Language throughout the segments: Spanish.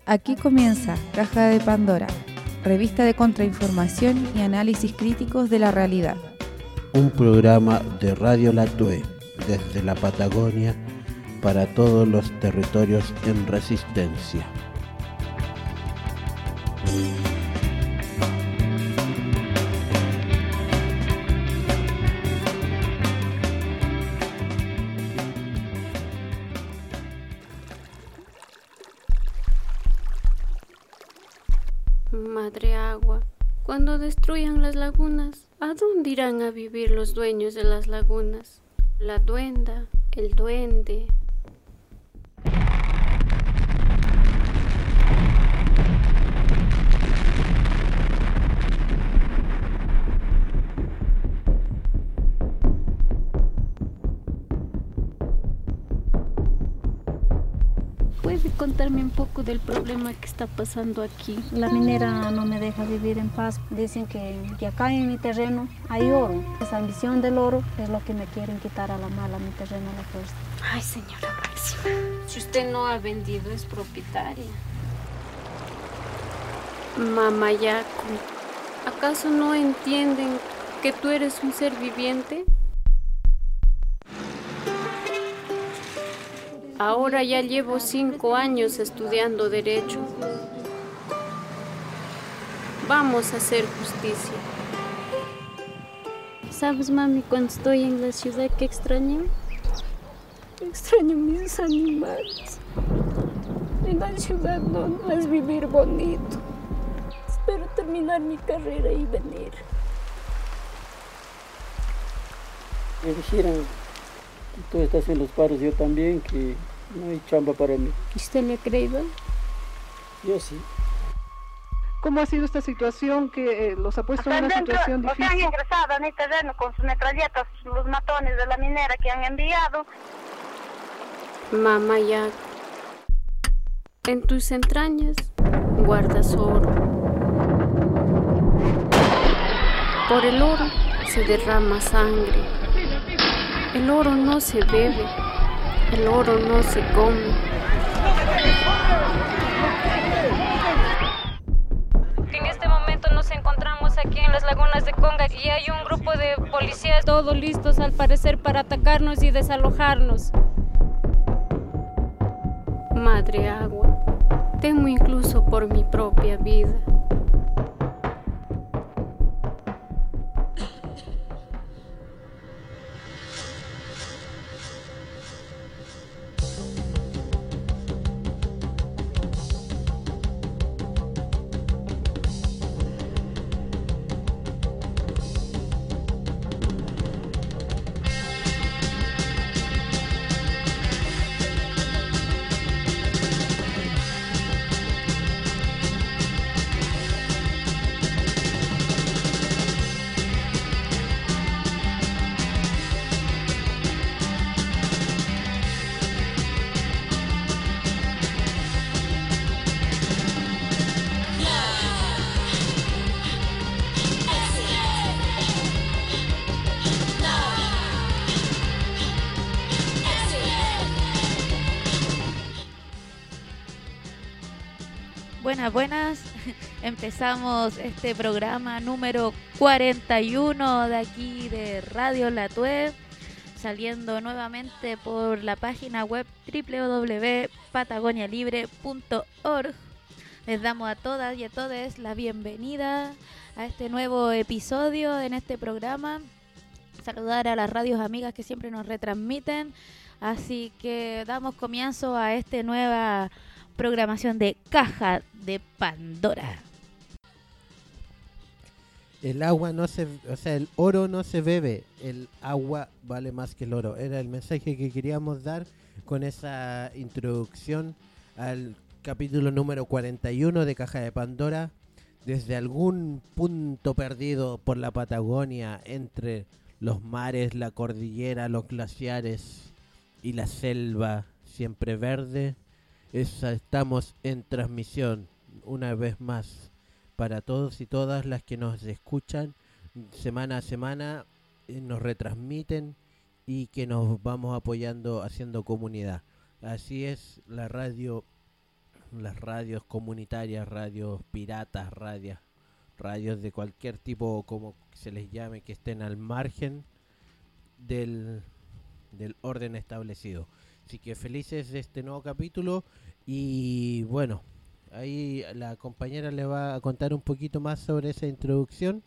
Aquí comienza Caja de Pandora, revista de contrainformación y análisis críticos de la realidad. Un programa de Radio La Tue, desde la Patagonia para todos los territorios en resistencia. Madre agua, cuando destruyan las lagunas, ¿a dónde irán a vivir los dueños de las lagunas? La duenda, el duende. ¿Puede contarme un poco del problema que está pasando aquí? La minera no me deja vivir en paz. Dicen que acá en mi terreno hay oro. Esa ambición del oro es lo que me quieren quitar a la mala, mi terreno a la fuerza. Ay, señora Máxima, si usted no ha vendido, es propietaria. Mamayaco, ¿acaso no entienden que tú eres un ser viviente? Ahora ya llevo 5 años estudiando Derecho. Vamos a hacer justicia. ¿Sabes, mami, cuando estoy en la ciudad qué extraño? Extraño mis animales. En la ciudad no es vivir bonito. Espero terminar mi carrera y venir. Me dijeron que tú estás en los paros, yo también, que no hay chamba para mí. ¿Usted le ha creído? Yo sí. ¿Cómo ha sido esta situación que los ha puesto en una situación difícil? Han ingresado a mi terreno con sus metralletas, los matones de la minera que han enviado. Mamá, en tus entrañas guardas oro. Por el oro se derrama sangre. El oro no se bebe, el oro no se come. En este momento nos encontramos aquí en las lagunas de Conga y hay un grupo de policías todos listos al parecer para atacarnos y desalojarnos. Madre agua, temo incluso por mi propia vida. Buenas, empezamos este programa número 41 de aquí de Radio La Tue, saliendo nuevamente por la página web www.patagonialibre.org. Les damos a todas y a todos la bienvenida a este nuevo episodio en este programa. Saludar a las radios amigas que siempre nos retransmiten, así que damos comienzo a esta nueva programación de Caja de Pandora. El oro no se bebe, el agua vale más que el oro. Era el mensaje que queríamos dar con esa introducción al capítulo número 41 de Caja de Pandora. Desde algún punto perdido por la Patagonia, entre los mares, la cordillera, los glaciares y la selva siempre verde, estamos en transmisión una vez más para todos y todas las que nos escuchan semana a semana, nos retransmiten y que nos vamos apoyando haciendo comunidad. Así es la radio las radios comunitarias, radios piratas, radios de cualquier tipo, como se les llame, que estén al margen del orden establecido. Así que felices de este nuevo capítulo y bueno, ahí la compañera le va a contar un poquito más sobre esa introducción.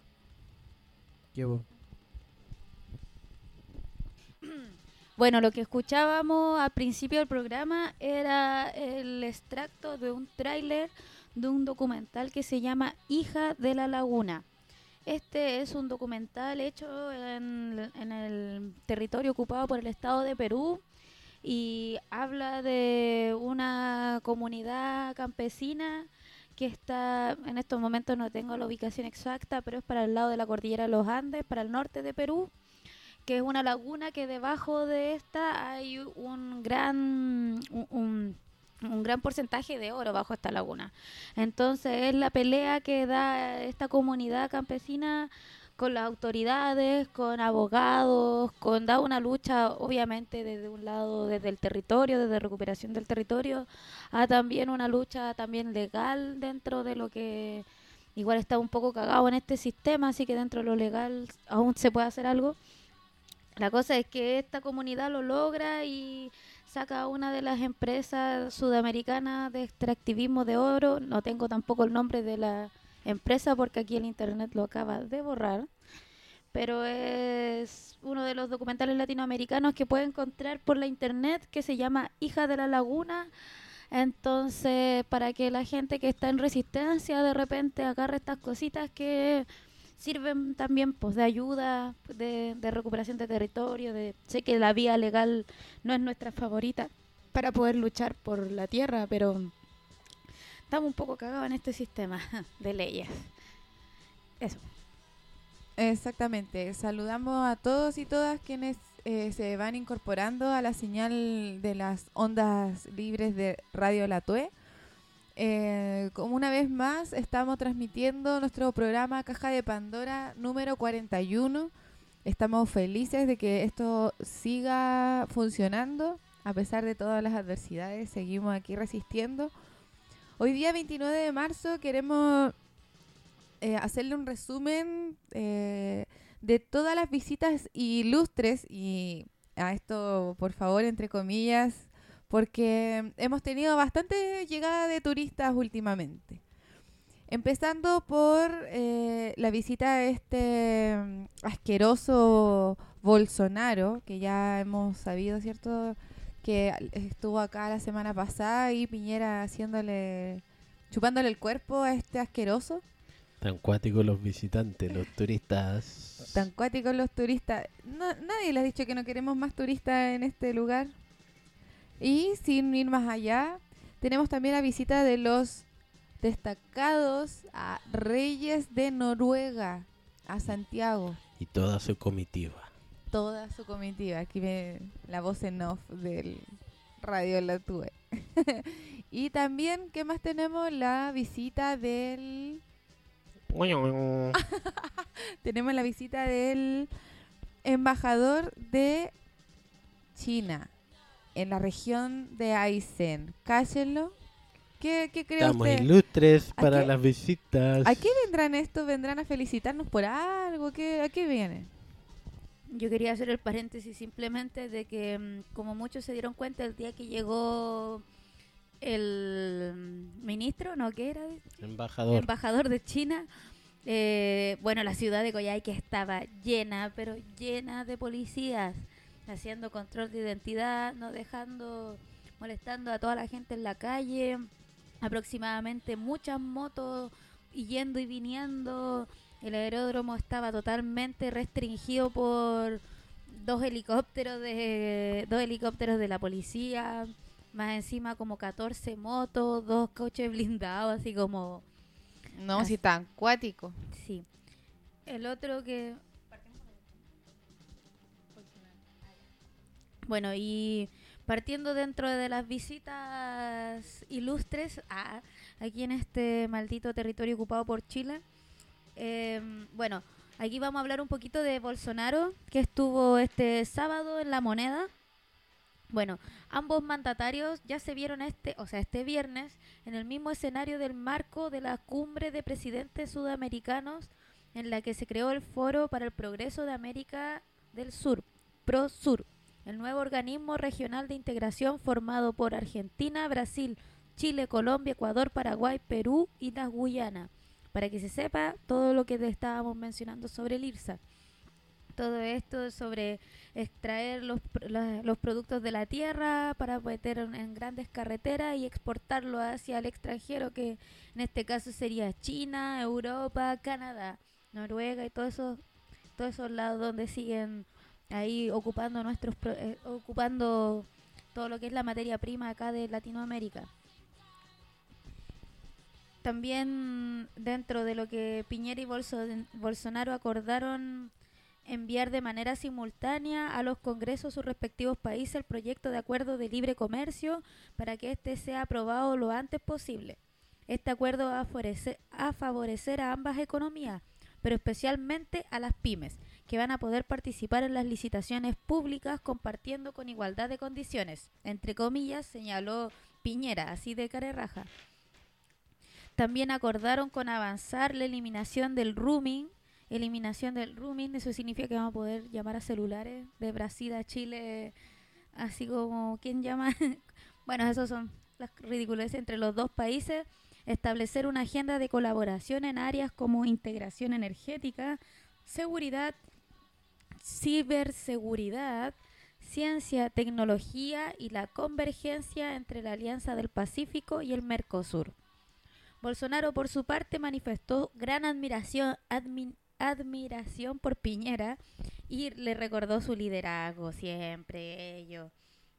Bueno, lo que escuchábamos al principio del programa era el extracto de un tráiler de un documental que se llama Hija de la Laguna. Este es un documental hecho en el territorio ocupado por el Estado de Perú y habla de una comunidad campesina que está, en estos momentos no tengo la ubicación exacta, pero es para el lado de la cordillera de los Andes, para el norte de Perú, que es una laguna que debajo de esta hay un gran porcentaje de oro bajo esta laguna. Entonces es la pelea que da esta comunidad campesina con las autoridades, con abogados, da una lucha obviamente desde un lado, desde el territorio, desde recuperación del territorio, a también una lucha también legal dentro de lo que igual está un poco cagado en este sistema, así que dentro de lo legal aún se puede hacer algo. La cosa es que esta comunidad lo logra y saca una de las empresas sudamericanas de extractivismo de oro. No tengo tampoco el nombre de la empresa porque aquí el internet lo acaba de borrar. Pero es uno de los documentales latinoamericanos que puede encontrar por la internet, que se llama Hija de la Laguna. Entonces, para que la gente que está en resistencia de repente agarre estas cositas que sirven también pues de ayuda, de recuperación de territorio. Sé que la vía legal no es nuestra favorita para poder luchar por la tierra, pero estamos un poco cagados en este sistema de leyes. Eso. Exactamente. Saludamos a todos y todas quienes se van incorporando a la señal de las ondas libres de Radio La Tue. Como una vez más estamos transmitiendo nuestro programa Caja de Pandora número 41. Estamos felices de que esto siga funcionando a pesar de todas las adversidades. Seguimos aquí resistiendo. Hoy día 29 de marzo queremos hacerle un resumen de todas las visitas ilustres, y a esto por favor entre comillas, porque hemos tenido bastante llegada de turistas últimamente. Empezando por la visita de este asqueroso Bolsonaro, que ya hemos sabido, ¿cierto?, que estuvo acá la semana pasada y Piñera chupándole el cuerpo a este asqueroso. Tan cuáticos los visitantes, los turistas. Tan cuáticos los turistas. Nadie les ha dicho que no queremos más turistas en este lugar. Y sin ir más allá, tenemos también la visita de los destacados reyes de Noruega a Santiago. Y toda su comitiva. Toda su comitiva. Aquí ve la voz en off del Radio La Tue. Y también, ¿qué más tenemos? La visita del... Tenemos la visita del embajador de China en la región de Aysén. Cállenlo. ¿Qué cree Estamos usted? ilustres para las visitas. ¿A qué vendrán estos? ¿Vendrán a felicitarnos por algo? ¿A qué viene? Yo quería hacer el paréntesis simplemente de que, como muchos se dieron cuenta el día que llegó el ministro, ¿no? ¿Qué era? Embajador de China. Bueno, la ciudad de Coyhaique estaba llena, pero llena de policías, haciendo control de identidad, no dejando, molestando a toda la gente en la calle. Aproximadamente muchas motos yendo y viniendo. El aeródromo estaba totalmente restringido por dos helicópteros de la policía, más encima como 14 motos, 2 coches blindados, así como... No, si tan cuático. Sí. El otro que... Bueno, y partiendo dentro de las visitas ilustres aquí en este maldito territorio ocupado por Chile, bueno, aquí vamos a hablar un poquito de Bolsonaro, que estuvo este sábado en La Moneda. Bueno, ambos mandatarios ya se vieron este viernes en el mismo escenario del marco de la cumbre de presidentes sudamericanos en la que se creó el Foro para el Progreso de América del Sur, PROSUR, el nuevo organismo regional de integración formado por Argentina, Brasil, Chile, Colombia, Ecuador, Paraguay, Perú y las Guyanas. Para que se sepa todo lo que te estábamos mencionando sobre el IRSA. Todo esto sobre extraer los productos de la tierra para meter en grandes carreteras y exportarlo hacia el extranjero, que en este caso sería China, Europa, Canadá, Noruega y todos esos lados donde siguen ahí ocupando ocupando todo lo que es la materia prima acá de Latinoamérica. También dentro de lo que Piñera y Bolsonaro acordaron enviar de manera simultánea a los congresos de sus respectivos países el proyecto de acuerdo de libre comercio para que éste sea aprobado lo antes posible. Este acuerdo va a favorecer a ambas economías, pero especialmente a las pymes, que van a poder participar en las licitaciones públicas compartiendo con igualdad de condiciones, entre comillas, señaló Piñera, así de cara y raja. También acordaron con avanzar la eliminación del roaming. Eso significa que vamos a poder llamar a celulares de Brasil a Chile, así como, ¿quién llama? Bueno, esos son las ridiculeces entre los dos países. Establecer una agenda de colaboración en áreas como integración energética, seguridad, ciberseguridad, ciencia, tecnología y la convergencia entre la Alianza del Pacífico y el Mercosur. Bolsonaro, por su parte, manifestó gran admiración por Piñera y le recordó su liderazgo siempre, ello.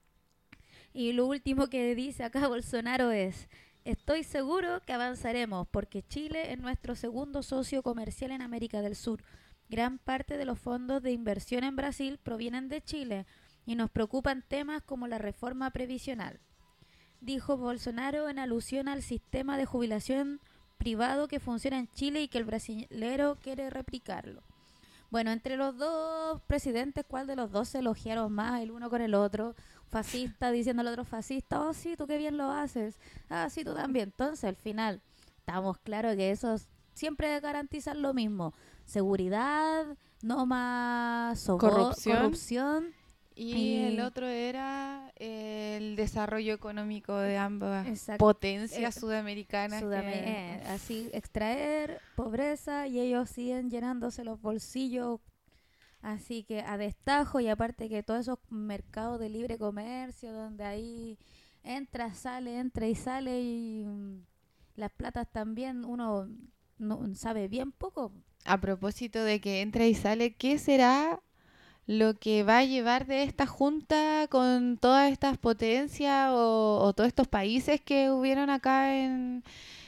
Y lo último que dice acá Bolsonaro es: estoy seguro que avanzaremos porque Chile es nuestro segundo socio comercial en América del Sur. Gran parte de los fondos de inversión en Brasil provienen de Chile y nos preocupan temas como la reforma previsional, dijo Bolsonaro en alusión al sistema de jubilación privado que funciona en Chile y que el brasilero quiere replicarlo. Bueno, entre los dos presidentes, ¿cuál de los dos se elogiaron más el uno con el otro? Fascista diciendo al otro fascista: oh sí, tú qué bien lo haces, ah sí, tú también. Entonces al final estamos claros que esos siempre garantizan lo mismo: seguridad, no más corrupción. Y el otro era el desarrollo económico de ambas Exacto. potencias sudamericanas. Así, extraer pobreza y ellos siguen llenándose los bolsillos. Así que a destajo, y aparte que todos esos mercados de libre comercio donde ahí entra y sale y las platas también uno no sabe bien poco. A propósito de que entra y sale, ¿qué será lo que va a llevar de esta junta con todas estas potencias o todos estos países que hubieron acá en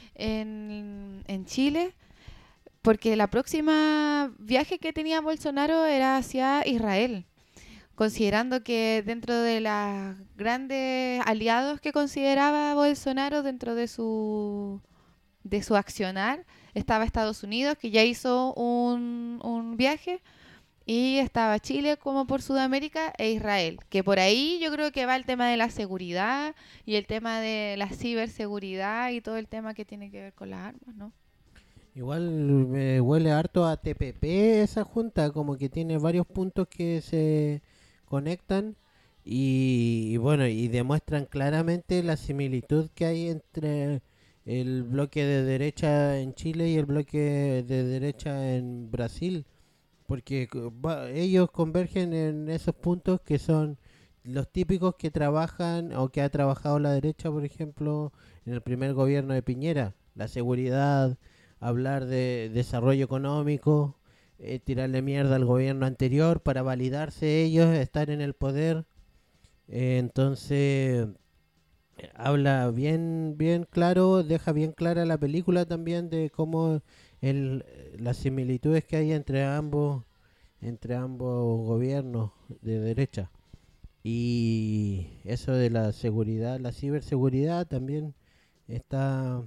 Chile? Porque la próxima viaje que tenía Bolsonaro era hacia Israel, considerando que dentro de los grandes aliados que consideraba Bolsonaro dentro de su accionar estaba Estados Unidos, que ya hizo un viaje, y estaba Chile como por Sudamérica e Israel, que por ahí yo creo que va el tema de la seguridad y el tema de la ciberseguridad y todo el tema que tiene que ver con las armas, ¿no? Igual me huele harto a TPP esa junta, como que tiene varios puntos que se conectan y bueno, y demuestran claramente la similitud que hay entre el bloque de derecha en Chile y el bloque de derecha en Brasil. Porque ellos convergen en esos puntos que son los típicos que trabajan o que ha trabajado la derecha, por ejemplo, en el primer gobierno de Piñera. La seguridad, hablar de desarrollo económico, tirarle mierda al gobierno anterior para validarse ellos, estar en el poder. Entonces, habla bien claro, deja bien clara la película también de cómo las similitudes que hay entre ambos gobiernos de derecha. Y eso de la seguridad, la ciberseguridad también está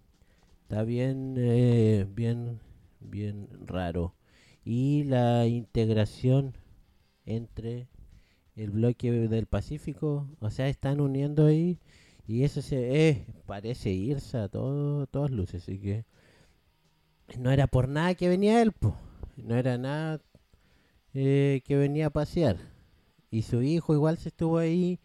bien raro. Y la integración entre el bloque del Pacífico, o sea, están uniendo ahí y eso parece irse a todas luces, así que no era por nada que venía él, po. No era nada que venía a pasear. Y su hijo igual se estuvo ahí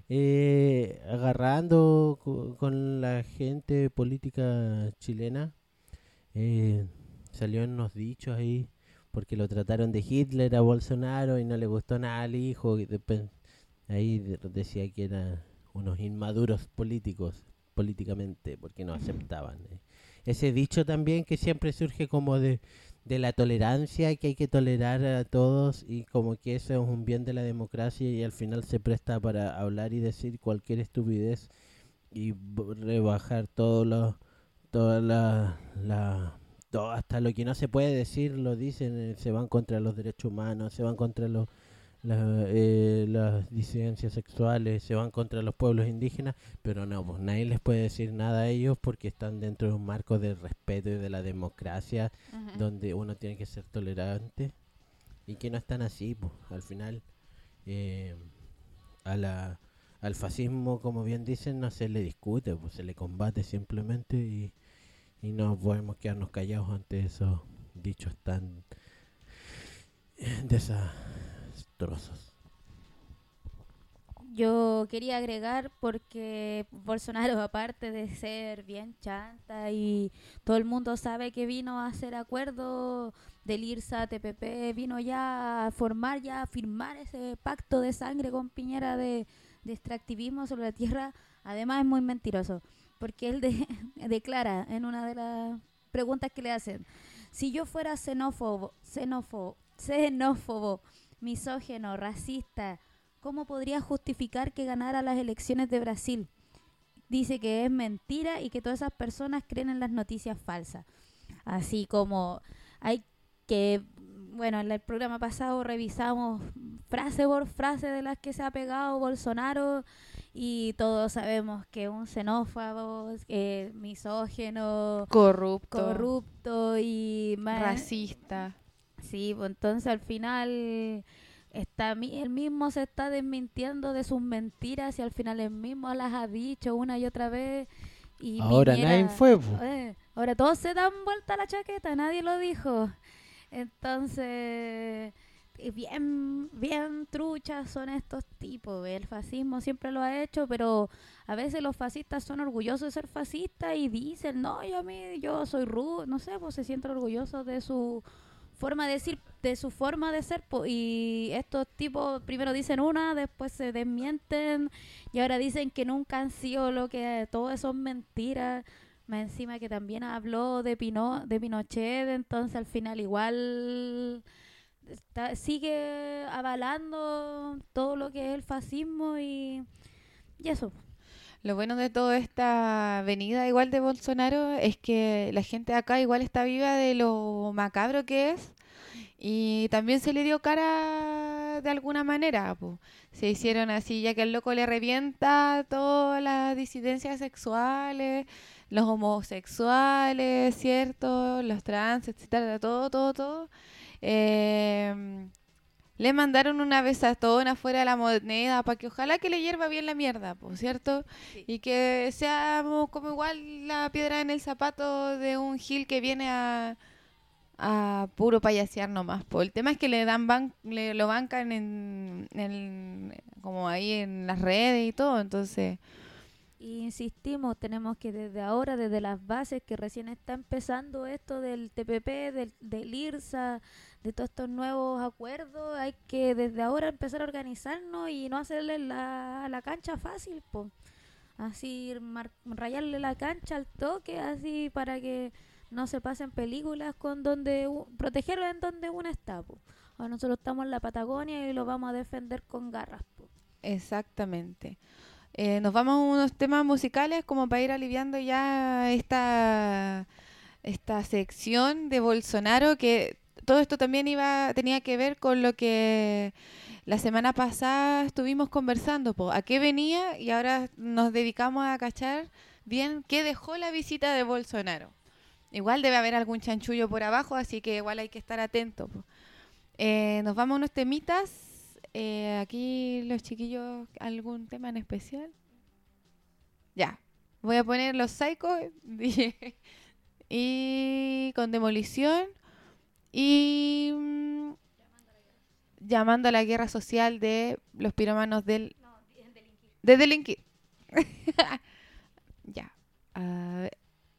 agarrando con la gente política chilena. Salió en unos dichos ahí porque lo trataron de Hitler a Bolsonaro y no le gustó nada al hijo. Y después, ahí decía que eran unos inmaduros políticamente porque no aceptaban. Ese dicho también que siempre surge como de la tolerancia, que hay que tolerar a todos y como que eso es un bien de la democracia y al final se presta para hablar y decir cualquier estupidez y rebajar todo hasta lo que no se puede decir lo dicen, se van contra los derechos humanos, se van contra las disidencias sexuales, se van contra los pueblos indígenas, pero no, pues nadie les puede decir nada a ellos porque están dentro de un marco del respeto y de la democracia, donde uno tiene que ser tolerante y que no están así, pues al final al fascismo, como bien dicen, no se le discute, pues se le combate simplemente y no podemos quedarnos callados ante esos dichos tan desastrosos. Yo quería agregar porque Bolsonaro, aparte de ser bien chanta y todo el mundo sabe que vino a hacer acuerdo del IRSA, TPP, vino ya a firmar ese pacto de sangre con Piñera de extractivismo sobre la tierra, además es muy mentiroso, porque él declara en una de las preguntas que le hacen, si yo fuera xenófobo, misógino, racista, ¿cómo podría justificar que ganara las elecciones de Brasil? Dice que es mentira y que todas esas personas creen en las noticias falsas. Así como hay que, bueno, en el programa pasado revisamos frase por frase de las que se ha pegado Bolsonaro y todos sabemos que un xenófobo, misógino, corrupto y racista. Sí, pues entonces al final él mismo se está desmintiendo de sus mentiras y al final él mismo las ha dicho una y otra vez. Y ahora nadie fue. Ahora todos se dan vuelta la chaqueta, nadie lo dijo. Entonces, bien truchas son estos tipos. El fascismo siempre lo ha hecho, pero a veces los fascistas son orgullosos de ser fascistas y dicen, no, yo soy rudo, no sé, pues se sienten orgullosos de su forma de decir, de su forma de ser, y estos tipos primero dicen una, después se desmienten y ahora dicen que nunca han sido lo que todo eso es mentira, más encima que también habló de Pinochet, entonces al final igual sigue avalando todo lo que es el fascismo y eso. Lo bueno de toda esta venida igual de Bolsonaro es que la gente acá igual está viva de lo macabro que es y también se le dio cara de alguna manera, po. Se hicieron así, ya que el loco le revienta todas las disidencias sexuales, los homosexuales, ¿cierto? Los trans, etcétera, todo. Le mandaron una besatona fuera de la moneda para que ojalá que le hierva bien la mierda, ¿cierto? Sí. Y que seamos como igual la piedra en el zapato de un gil que viene a puro payasear nomás. El tema es que lo bancan como ahí en las redes y todo, entonces... Insistimos, tenemos que desde ahora, desde las bases que recién está empezando esto del TPP, del IRSA, de todos estos nuevos acuerdos, hay que desde ahora empezar a organizarnos y no hacerle la cancha fácil, po. Así rayarle la cancha al toque, así para que no se pasen películas con protegerlo en donde uno está, po. Ahora nosotros estamos en la Patagonia y lo vamos a defender con garras, po. Exactamente. Nos vamos a unos temas musicales como para ir aliviando ya esta sección de Bolsonaro, que todo esto también tenía que ver con lo que la semana pasada estuvimos conversando, a qué venía, y ahora nos dedicamos a cachar bien qué dejó la visita de Bolsonaro. Igual debe haber algún chanchullo por abajo, así que igual hay que estar atentos. Nos vamos a unos temitas. aquí los chiquillos, ¿algún tema en especial? Ya, voy a poner Los Psychos y con Demolición y Llamando a la Guerra Social de los Pirómanos de Delinquir. Ya, a ver.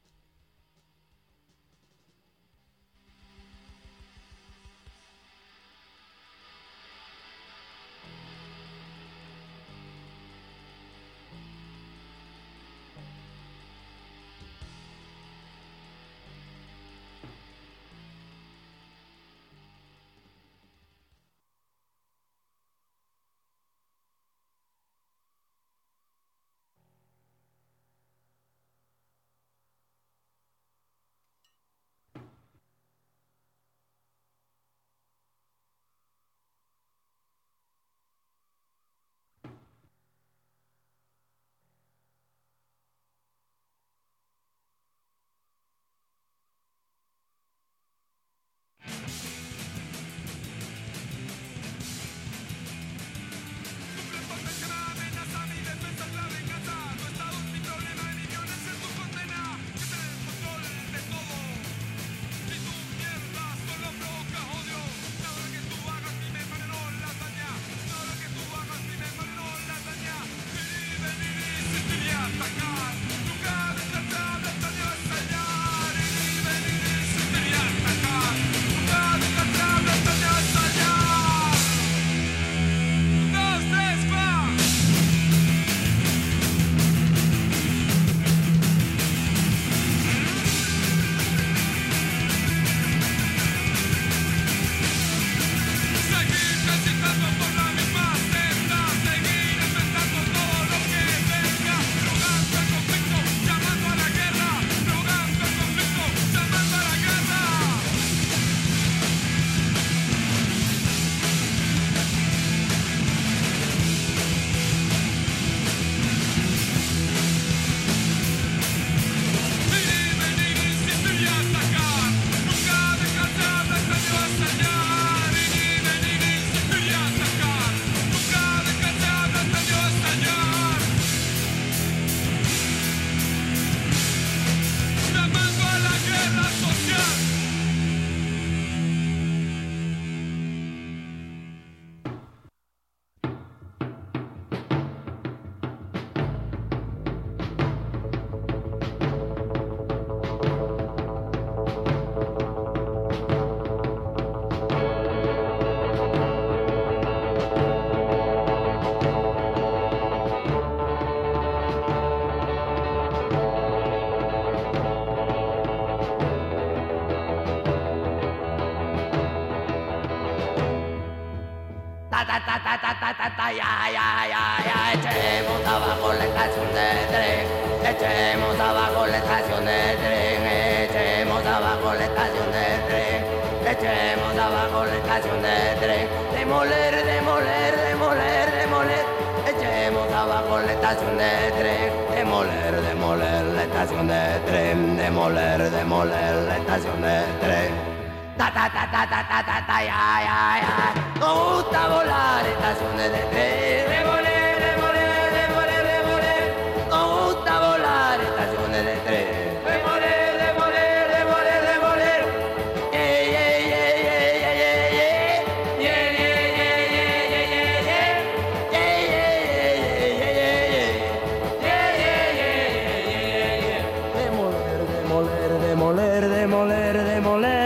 Echemos abajo la estación de tren, echemos abajo la estación de tren, echemos abajo la estación de tren, echemos abajo la estación de tren, demoler, demoler, demoler, demoler, echemos abajo la estación de tren, demoler, demoler la estación de tren, demoler, demoler la estación de tren. Ta ta ta ta ta ta ta ta ya ya ya. Nos gusta volar estaciones de tren. Demoler, demoler, demoler, demoler. Nos gusta volar estaciones de tren. Demoler, demoler, demoler, demoler. Yeah yeah yeah yeah yeah yeah yeah. Yeah yeah yeah yeah yeah yeah yeah. Yeah yeah yeah yeah yeah yeah. Yeah yeah yeah yeah yeah yeah. Demoler, demoler, demoler, demoler, demoler.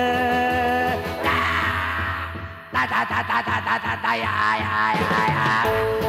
Ta ta ta ta ta ta ta ta ya ya ya ya.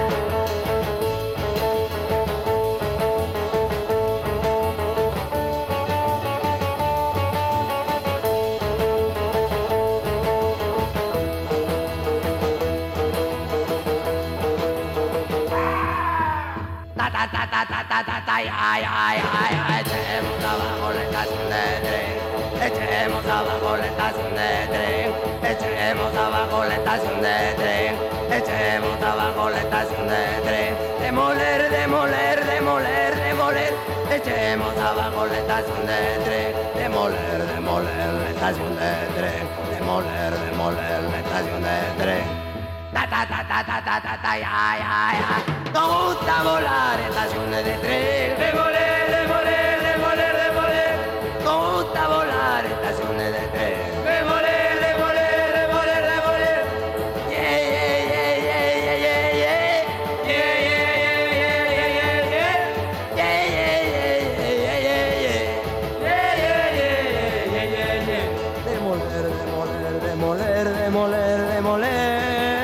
Ta ta ta ta ta ta ta ta ya ya ya ya. Echemos abajo la estación de tren. Echemos abajo la estación de tren. Echemos abajo la estación de tren. Echemos abajo la estación de tren. Demoler, demoler, demoler, demoler. Echemos abajo la estación de tren. Demoler, demoler la estación de tren. Demoler, demoler la estación de tren. Ta ta ta ta ta ta ta ta ya ya ya. Nos gusta volar estaciones de tren. Demoler, demoler, demoler, demoler. Nos gusta volar estaciones de tren. Demoler, demoler, demoler, demoler. Yeah, yeah, yeah, yeah, yeah, yeah, yeah. Yeah, yeah, yeah, yeah, yeah, yeah, yeah. Yeah, yeah, yeah, yeah, yeah, yeah, yeah. Yeah, yeah, yeah, yeah, yeah, yeah. Demoler, demoler, demoler, demoler, demoler.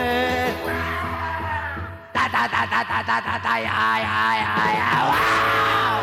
Ta ta ta ta ta ta ta ta ya ya ya ya. Wow.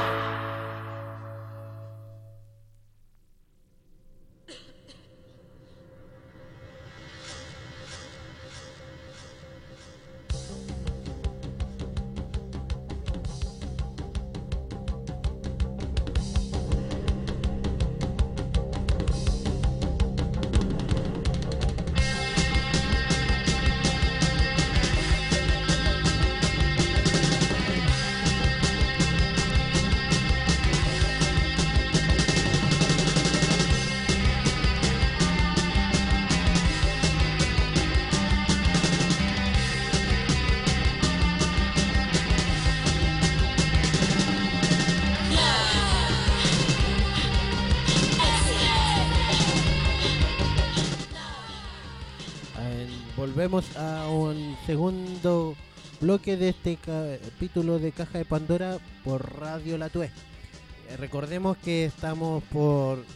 Volvemos a un segundo bloque de este capítulo de Caja de Pandora por Radio La Tue. Recordemos que estamos por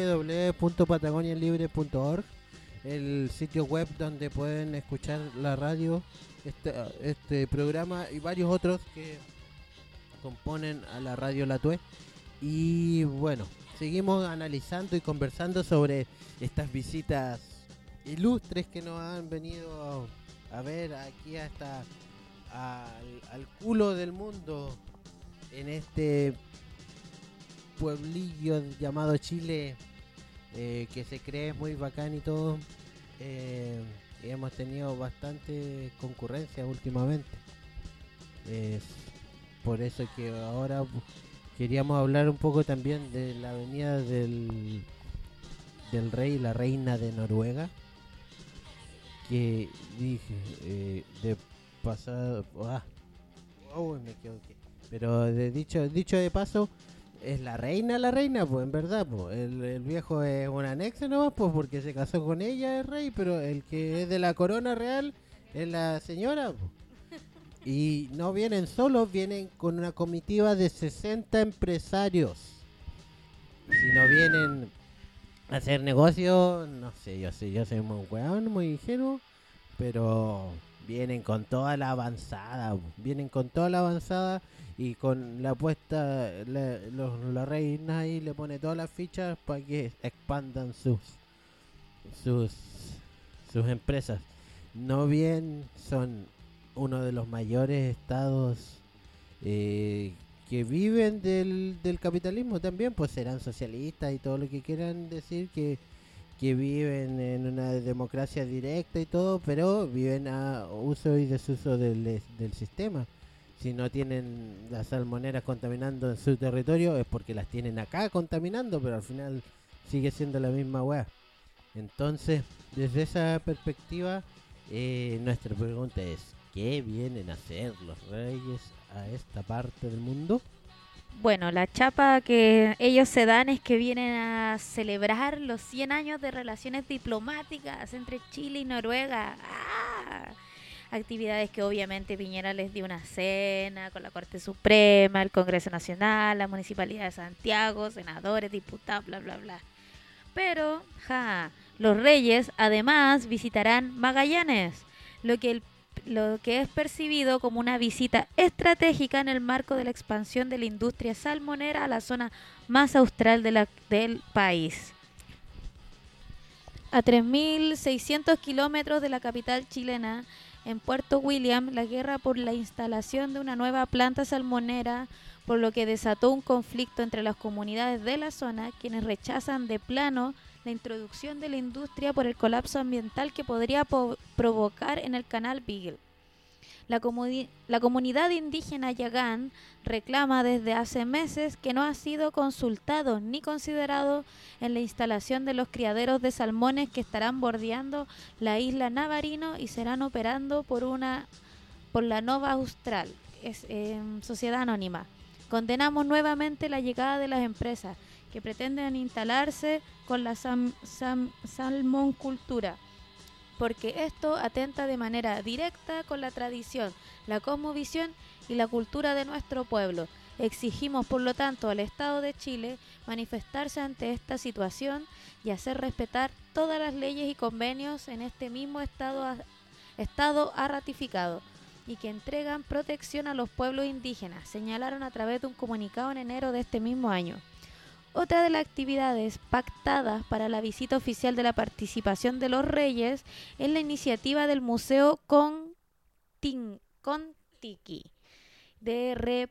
www.patagonialibre.org, el sitio web donde pueden escuchar la radio, este programa y varios otros que componen a la Radio La Tue. Y bueno, seguimos analizando y conversando sobre estas visitas ilustres que nos han venido a ver aquí hasta al culo del mundo, en este pueblillo llamado Chile, que se cree muy bacán y todo. Y hemos tenido bastante concurrencia últimamente. Es por eso que ahora queríamos hablar un poco también de la venida del rey y la reina de Noruega, que dije de pasado, me equivoqué, pero dicho de paso, es la reina, pues en verdad, pues el viejo es un anexo nomás, pues porque se casó con ella el rey, pero el que es de la corona real es la señora, pues. Y no vienen solos, vienen con una comitiva de 60 empresarios. Si no vienen a hacer negocio, no sé, yo soy muy weón, muy ingenuo, pero vienen con toda la avanzada, y con la apuesta, la reina ahí le pone todas las fichas para que expandan sus empresas. No bien son uno de los mayores estados que viven del capitalismo también, pues serán socialistas y todo lo que quieran decir, que viven en una democracia directa y todo, pero viven a uso y desuso del sistema. Si no tienen las salmoneras contaminando en su territorio es porque las tienen acá contaminando, pero al final sigue siendo la misma weá. Entonces, desde esa perspectiva, nuestra pregunta es: ¿qué vienen a hacer los reyes a esta parte del mundo? Bueno, la chapa que ellos se dan es que vienen a celebrar los 100 años de relaciones diplomáticas entre Chile y Noruega. ¡Ah! Actividades que obviamente Piñera les dio una cena con la Corte Suprema, el Congreso Nacional, la Municipalidad de Santiago, senadores, diputados, bla, bla, bla. Pero, los reyes además visitarán Magallanes, lo que es percibido como una visita estratégica en el marco de la expansión de la industria salmonera a la zona más austral del país. A 3.600 kilómetros de la capital chilena, en Puerto William, la guerra por la instalación de una nueva planta salmonera, por lo que desató un conflicto entre las comunidades de la zona, quienes rechazan de plano la introducción de la industria por el colapso ambiental que podría provocar en el canal Beagle. La comunidad indígena Yagán reclama desde hace meses que no ha sido consultado ni considerado en la instalación de los criaderos de salmones que estarán bordeando la isla Navarino y serán operando por la Nova Austral, sociedad anónima. Condenamos nuevamente la llegada de las empresas que pretenden instalarse con la salmoncultura, porque esto atenta de manera directa con la tradición, la cosmovisión y la cultura de nuestro pueblo. Exigimos, por lo tanto, al Estado de Chile manifestarse ante esta situación y hacer respetar todas las leyes y convenios en este mismo Estado ha ratificado y que entregan protección a los pueblos indígenas, señalaron a través de un comunicado en enero de este mismo año. Otra de las actividades pactadas para la visita oficial de la participación de los reyes es la iniciativa del Museo Contiki de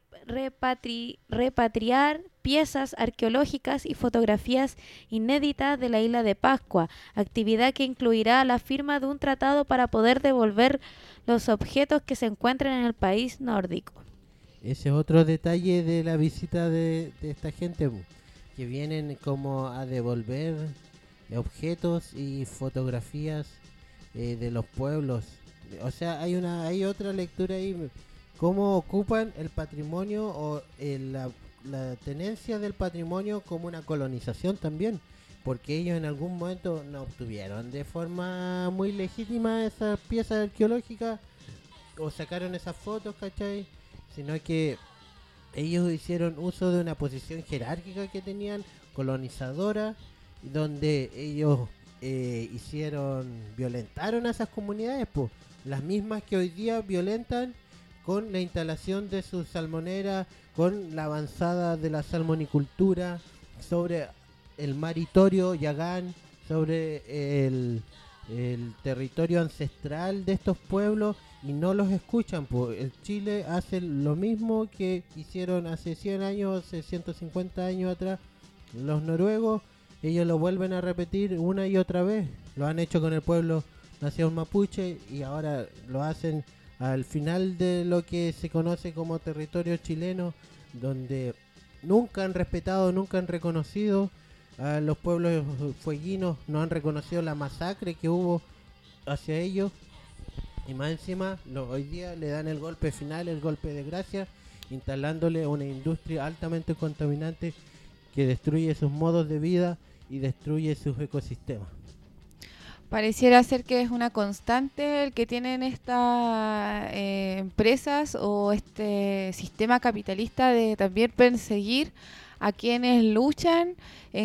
repatriar piezas arqueológicas y fotografías inéditas de la isla de Pascua, actividad que incluirá la firma de un tratado para poder devolver los objetos que se encuentran en el país nórdico. Ese es otro detalle de la visita de esta gente, que vienen como a devolver objetos y fotografías de los pueblos. O sea, hay otra lectura ahí, cómo ocupan el patrimonio o la tenencia del patrimonio como una colonización también, porque ellos en algún momento no obtuvieron de forma muy legítima esas piezas arqueológicas o sacaron esas fotos, ¿cachai? Sino que ellos hicieron uso de una posición jerárquica que tenían, colonizadora, donde ellos violentaron a esas comunidades, pues, las mismas que hoy día violentan con la instalación de sus salmoneras, con la avanzada de la salmonicultura, sobre el maritorio Yagán, sobre el territorio ancestral de estos pueblos, y no los escuchan. Pues el Chile hace lo mismo que hicieron hace 100 años, hace 150 años atrás los noruegos. Ellos lo vuelven a repetir una y otra vez. Lo han hecho con el pueblo nación mapuche y ahora lo hacen al final de lo que se conoce como territorio chileno, donde nunca han respetado, nunca han reconocido a los pueblos fueguinos, no han reconocido la masacre que hubo hacia ellos. Y más encima, hoy día le dan el golpe final, el golpe de gracia, instalándole una industria altamente contaminante que destruye sus modos de vida y destruye sus ecosistemas. Pareciera ser que es una constante el que tienen estas empresas o este sistema capitalista de también perseguir a quienes luchan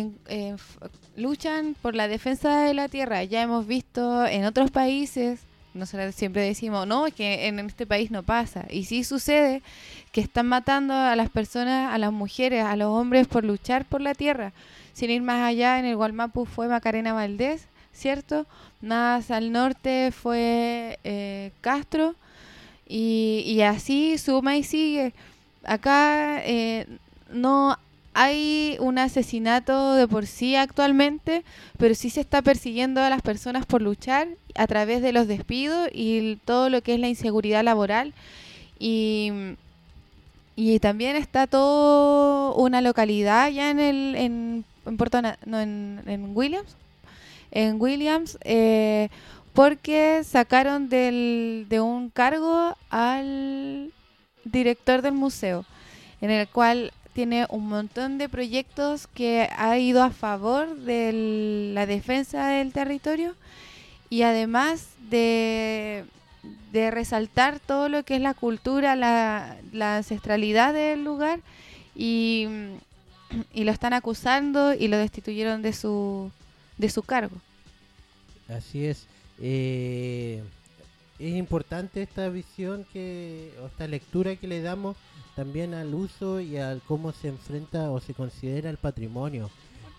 por la defensa de la tierra. Ya hemos visto en otros países. Nosotros siempre decimos, no, es que en este país no pasa. Y sí sucede que están matando a las personas, a las mujeres, a los hombres por luchar por la tierra. Sin ir más allá, en el Gualmapu fue Macarena Valdés, ¿cierto? Más al norte fue Castro. Y así suma y sigue. Acá no hay un asesinato de por sí actualmente, pero sí se está persiguiendo a las personas por luchar a través de los despidos y todo lo que es la inseguridad laboral. Y también está todo una localidad ya en Williams. En Williams, porque sacaron de un cargo al director del museo, en el cual tiene un montón de proyectos que ha ido a favor de la defensa del territorio y además de resaltar todo lo que es la cultura, la ancestralidad del lugar y lo están acusando y lo destituyeron de su cargo. Así es. Es importante esta visión o esta lectura que le damos también al uso y al cómo se enfrenta o se considera el patrimonio.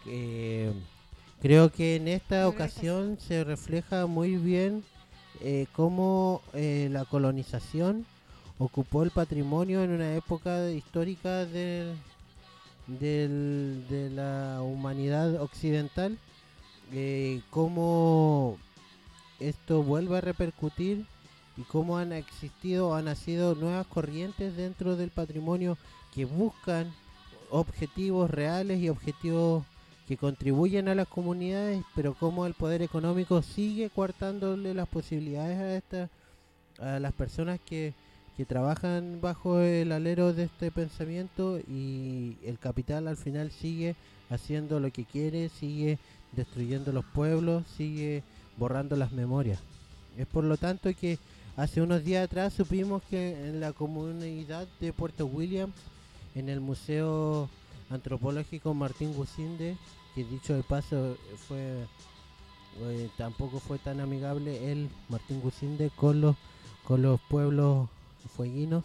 Creo que en esta ocasión se refleja muy bien cómo la colonización ocupó el patrimonio en una época histórica de la humanidad occidental, cómo esto vuelve a repercutir y cómo han existido, han nacido nuevas corrientes dentro del patrimonio que buscan objetivos reales y objetivos que contribuyen a las comunidades, pero cómo el poder económico sigue coartándole las posibilidades a las personas que trabajan bajo el alero de este pensamiento, y el capital al final sigue haciendo lo que quiere, sigue destruyendo los pueblos, sigue borrando las memorias. Es por lo tanto que hace unos días atrás supimos que en la comunidad de Puerto Williams, en el Museo Antropológico Martín Gusinde, que dicho de paso tampoco fue tan amigable el Martín Gusinde con los pueblos fueguinos,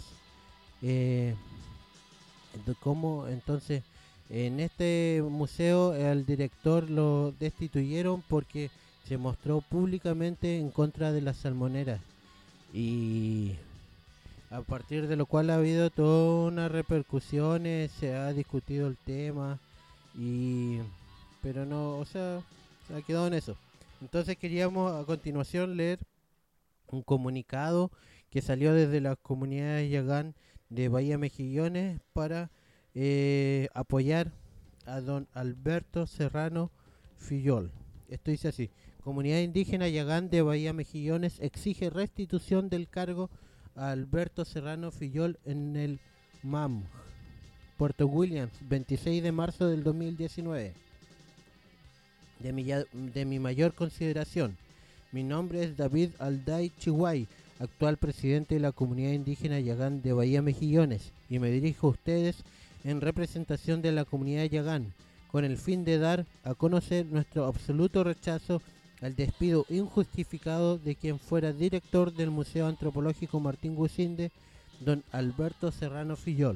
como entonces en este museo al director lo destituyeron porque se mostró públicamente en contra de las salmoneras, y a partir de lo cual ha habido todas unas repercusiones, se ha discutido el tema, pero no, o sea, se ha quedado en eso. Entonces queríamos a continuación leer un comunicado que salió desde las comunidades Yagán de Bahía Mejillones para apoyar a don Alberto Serrano Fillol. Esto dice así: Comunidad Indígena Yagán de Bahía Mejillones exige restitución del cargo a Alberto Serrano Fillol en el MAM, Puerto Williams, 26 de marzo del 2019. De mi mayor consideración. Mi nombre es David Alday Chihuay, actual presidente de la comunidad indígena Yagán de Bahía Mejillones, y me dirijo a ustedes en representación de la comunidad Yagán, con el fin de dar a conocer nuestro absoluto rechazo al despido injustificado de quien fuera director del Museo Antropológico Martín Gusinde, don Alberto Serrano Fillol.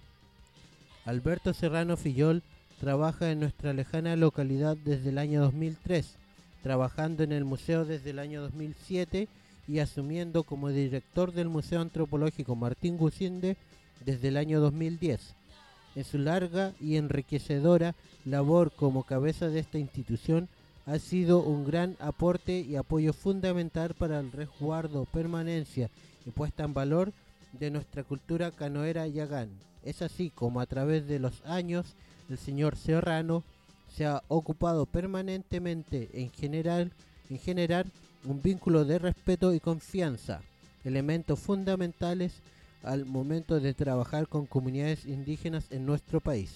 Alberto Serrano Fillol trabaja en nuestra lejana localidad desde el año 2003, trabajando en el museo desde el año 2007 y asumiendo como director del Museo Antropológico Martín Gusinde desde el año 2010. En su larga y enriquecedora labor como cabeza de esta institución, ha sido un gran aporte y apoyo fundamental para el resguardo, permanencia y puesta en valor de nuestra cultura canoera Yagán. Es así como a través de los años el señor Serrano se ha ocupado permanentemente en generar un vínculo de respeto y confianza, elementos fundamentales al momento de trabajar con comunidades indígenas en nuestro país.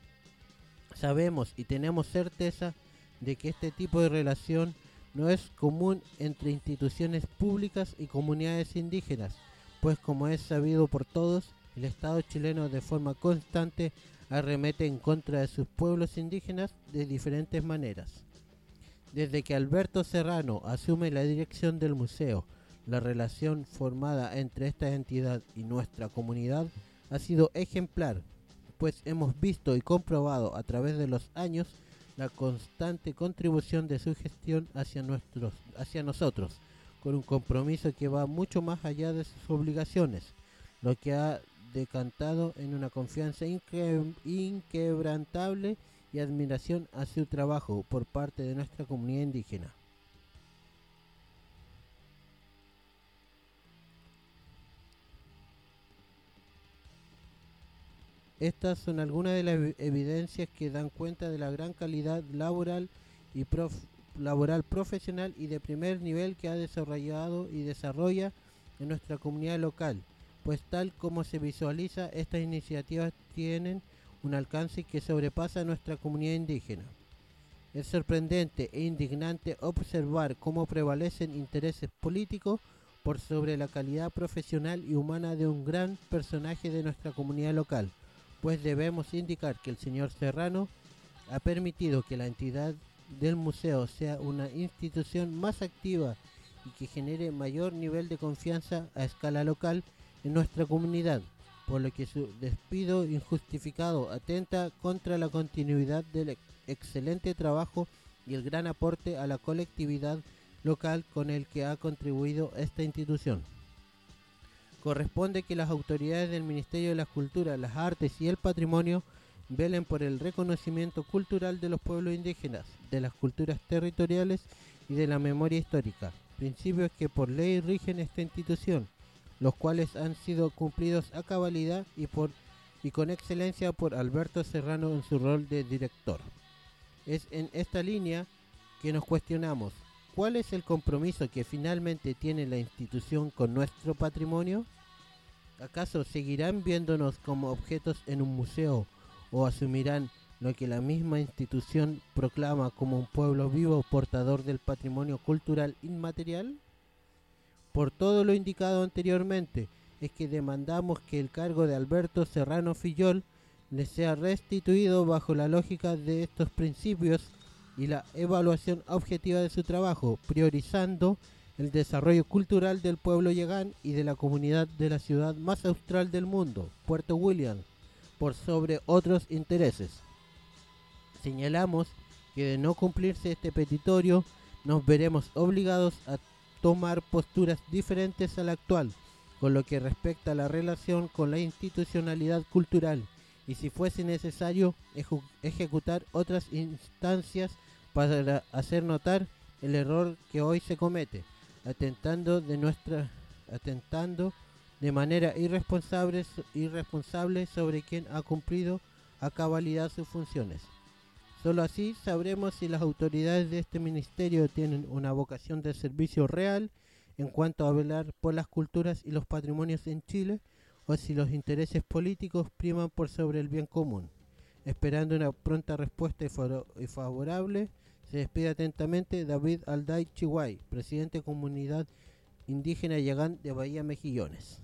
Sabemos y tenemos certeza de que este tipo de relación no es común entre instituciones públicas y comunidades indígenas, pues como es sabido por todos, el Estado chileno de forma constante arremete en contra de sus pueblos indígenas de diferentes maneras. Desde que Alberto Serrano asume la dirección del museo, la relación formada entre esta entidad y nuestra comunidad ha sido ejemplar, pues hemos visto y comprobado a través de los años la constante contribución de su gestión hacia nosotros, con un compromiso que va mucho más allá de sus obligaciones, lo que ha decantado en una confianza inquebrantable y admiración a su trabajo por parte de nuestra comunidad indígena. Estas son algunas de las evidencias que dan cuenta de la gran calidad laboral y laboral profesional y de primer nivel que ha desarrollado y desarrolla en nuestra comunidad local, pues tal como se visualiza, estas iniciativas tienen un alcance que sobrepasa a nuestra comunidad indígena. Es sorprendente e indignante observar cómo prevalecen intereses políticos por sobre la calidad profesional y humana de un gran personaje de nuestra comunidad local, pues debemos indicar que el señor Serrano ha permitido que la entidad del museo sea una institución más activa y que genere mayor nivel de confianza a escala local en nuestra comunidad, por lo que su despido injustificado atenta contra la continuidad del excelente trabajo y el gran aporte a la colectividad local con el que ha contribuido esta institución. Corresponde que las autoridades del Ministerio de las Culturas, las Artes y el Patrimonio velen por el reconocimiento cultural de los pueblos indígenas, de las culturas territoriales y de la memoria histórica, principios que por ley rigen esta institución, los cuales han sido cumplidos a cabalidad y con excelencia por Alberto Serrano en su rol de director. Es en esta línea que nos cuestionamos, ¿cuál es el compromiso que finalmente tiene la institución con nuestro patrimonio? ¿Acaso seguirán viéndonos como objetos en un museo o asumirán lo que la misma institución proclama como un pueblo vivo portador del patrimonio cultural inmaterial? Por todo lo indicado anteriormente, es que demandamos que el cargo de Alberto Serrano Fillol le sea restituido bajo la lógica de estos principios y la evaluación objetiva de su trabajo, priorizando el desarrollo cultural del pueblo yagán y de la comunidad de la ciudad más austral del mundo, Puerto William, por sobre otros intereses. Señalamos que de no cumplirse este petitorio, nos veremos obligados a tomar posturas diferentes a la actual, con lo que respecta a la relación con la institucionalidad cultural, y si fuese necesario, ejecutar otras instancias para hacer notar el error que hoy se comete, atentando de manera irresponsable sobre quien ha cumplido a cabalidad sus funciones. Solo así sabremos si las autoridades de este ministerio tienen una vocación de servicio real en cuanto a velar por las culturas y los patrimonios en Chile, o si los intereses políticos priman por sobre el bien común. Esperando una pronta respuesta y favorable, se despide atentamente David Alday Chihuay, presidente de Comunidad Indígena Yagán de Bahía Mejillones.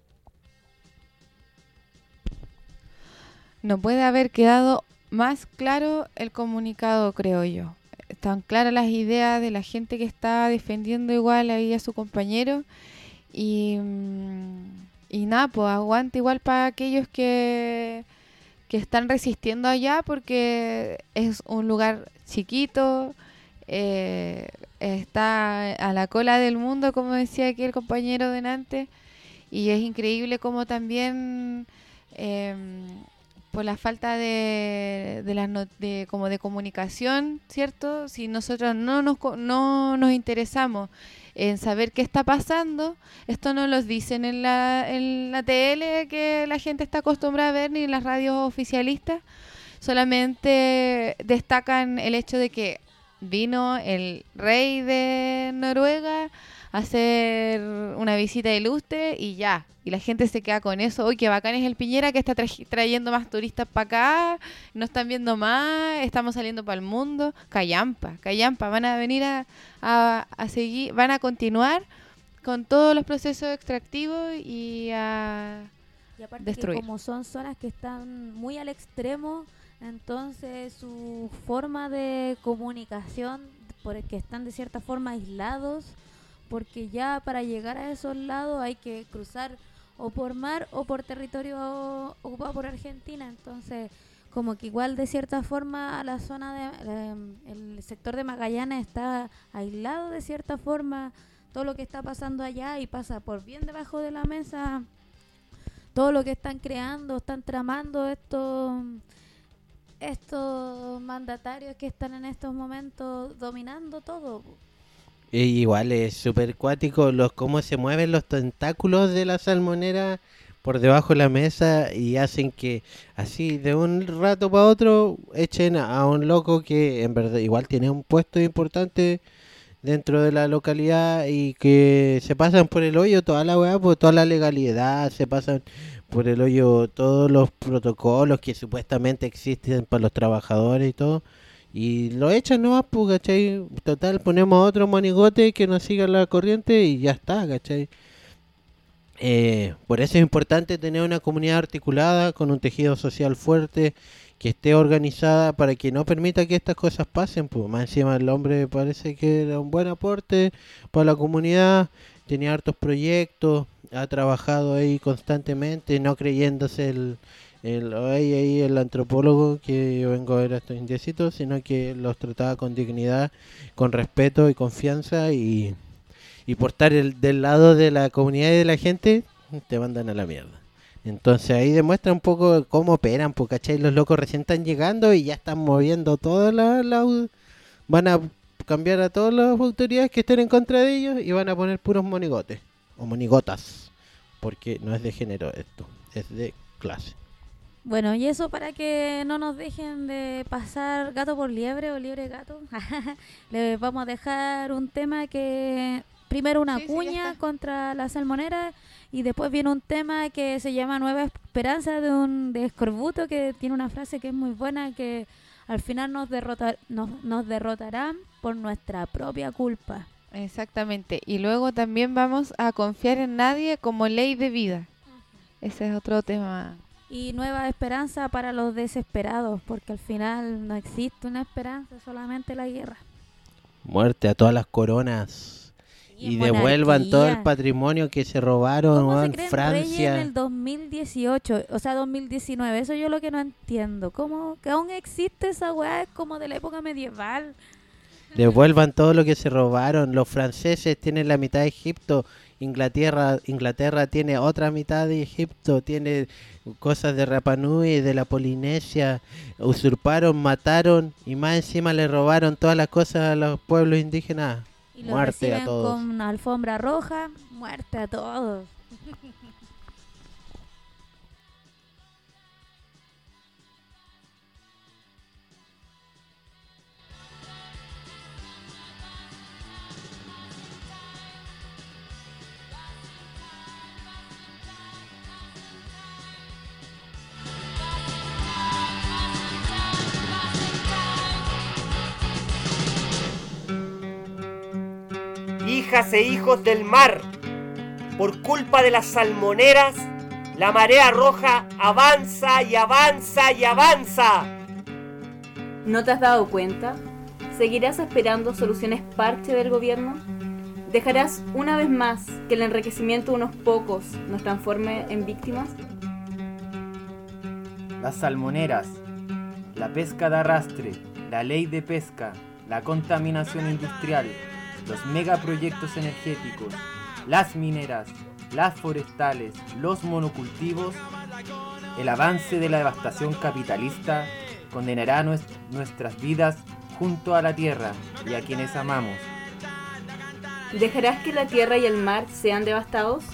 No puede haber quedado más claro el comunicado, creo yo. Están claras las ideas de la gente que está defendiendo igual ahí a su compañero. Y nada, pues aguante igual para aquellos que están resistiendo allá, porque es un lugar chiquito, está a la cola del mundo, como decía aquí el compañero delante, y es increíble como también por la falta de comunicación, ¿cierto? Si nosotros no nos interesamos en saber qué está pasando, esto no lo dicen en la tele que la gente está acostumbrada a ver, ni en las radios oficialistas. Solamente destacan el hecho de que vino el rey de Noruega a hacer una visita ilustre y ya. Y la gente se queda con eso. Uy, qué bacán es el Piñera que está trayendo más turistas para acá. No están viendo más. Estamos saliendo para el mundo. Callampa. Van a venir a seguir. Van a continuar con todos los procesos extractivos y aparte destruir. Que como son zonas que están muy al extremo, entonces su forma de comunicación, porque están de cierta forma aislados, porque ya para llegar a esos lados hay que cruzar o por mar o por territorio ocupado por Argentina. Entonces como que igual de cierta forma la zona el sector de Magallanes está aislado de cierta forma. Todo lo que está pasando allá y pasa por bien debajo de la mesa, todo lo que están creando, están tramando estos mandatarios que están en estos momentos dominando todo. Igual es súper cuático cómo se mueven los tentáculos de la salmonera por debajo de la mesa y hacen que así de un rato para otro echen a un loco que en verdad igual tiene un puesto importante dentro de la localidad y que se pasan por el hoyo toda la weá, por toda la legalidad, se pasan por el hoyo todos los protocolos que supuestamente existen para los trabajadores y todo. Y lo echan nomás, pues, ¿cachai? Total, ponemos otro monigote que nos siga la corriente y ya está, ¿cachai? Por eso es importante tener una comunidad articulada, con un tejido social fuerte, que esté organizada para que no permita que estas cosas pasen. Pues más encima el hombre parece que era un buen aporte para la comunidad, tenía hartos proyectos, ha trabajado ahí constantemente, no creyéndose el antropólogo que yo vengo a ver a estos indiecitos, sino que los trataba con dignidad, con respeto y confianza, y por estar del lado de la comunidad y de la gente, te mandan a la mierda. Entonces ahí demuestra un poco cómo operan, porque ¿cachai? Los locos recién están llegando y ya están moviendo toda van a cambiar a todas las autoridades que estén en contra de ellos y van a poner puros monigotes o monigotas, porque no es de género esto, es de clase. Bueno, y eso para que no nos dejen de pasar gato por liebre o liebre gato. Les vamos a dejar un tema que primero una cuña contra la salmonera y después viene un tema que se llama Nueva Esperanza de Escorbuto, que tiene una frase que es muy buena, que al final nos derrotarán por nuestra propia culpa. Exactamente. Y luego también vamos a confiar en nadie como ley de vida. Ese es otro tema. Y nueva esperanza para los desesperados, porque al final no existe una esperanza, solamente la guerra. Muerte a todas las coronas. Y devuelvan todo el patrimonio que se robaron en Francia. En el 2018, o sea 2019, eso yo lo que no entiendo. ¿Cómo que aún existe esa weá? Es como de la época medieval. Devuelvan todo lo que se robaron. Los franceses tienen la mitad de Egipto. Inglaterra tiene otra mitad de Egipto, tiene cosas de Rapa Nui, de la Polinesia. Usurparon, mataron y más encima le robaron todas las cosas a los pueblos indígenas. Y muerte a todos. Con una alfombra roja, muerte a todos. Hijas e hijos del mar, por culpa de las salmoneras, la marea roja avanza y avanza y avanza. ¿No te has dado cuenta? ¿Seguirás esperando soluciones parche del gobierno? ¿Dejarás una vez más que el enriquecimiento de unos pocos nos transforme en víctimas? Las salmoneras, la pesca de arrastre, la ley de pesca, la contaminación industrial, los megaproyectos energéticos, las mineras, las forestales, los monocultivos, el avance de la devastación capitalista condenará nuestras vidas junto a la tierra y a quienes amamos. ¿Dejarás que la tierra y el mar sean devastados?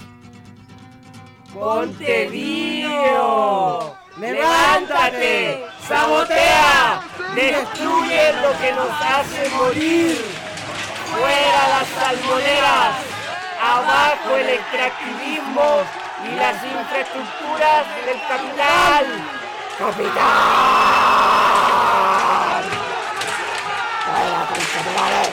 ¡Montevideo! ¡Levántate! ¡Sabotea! ¡Destruye lo que nos hace morir! ¡Fuera las salmoneras! ¡Abajo el extractivismo y las infraestructuras del capital! ¡Capital! ¡Fuera, concha de madre!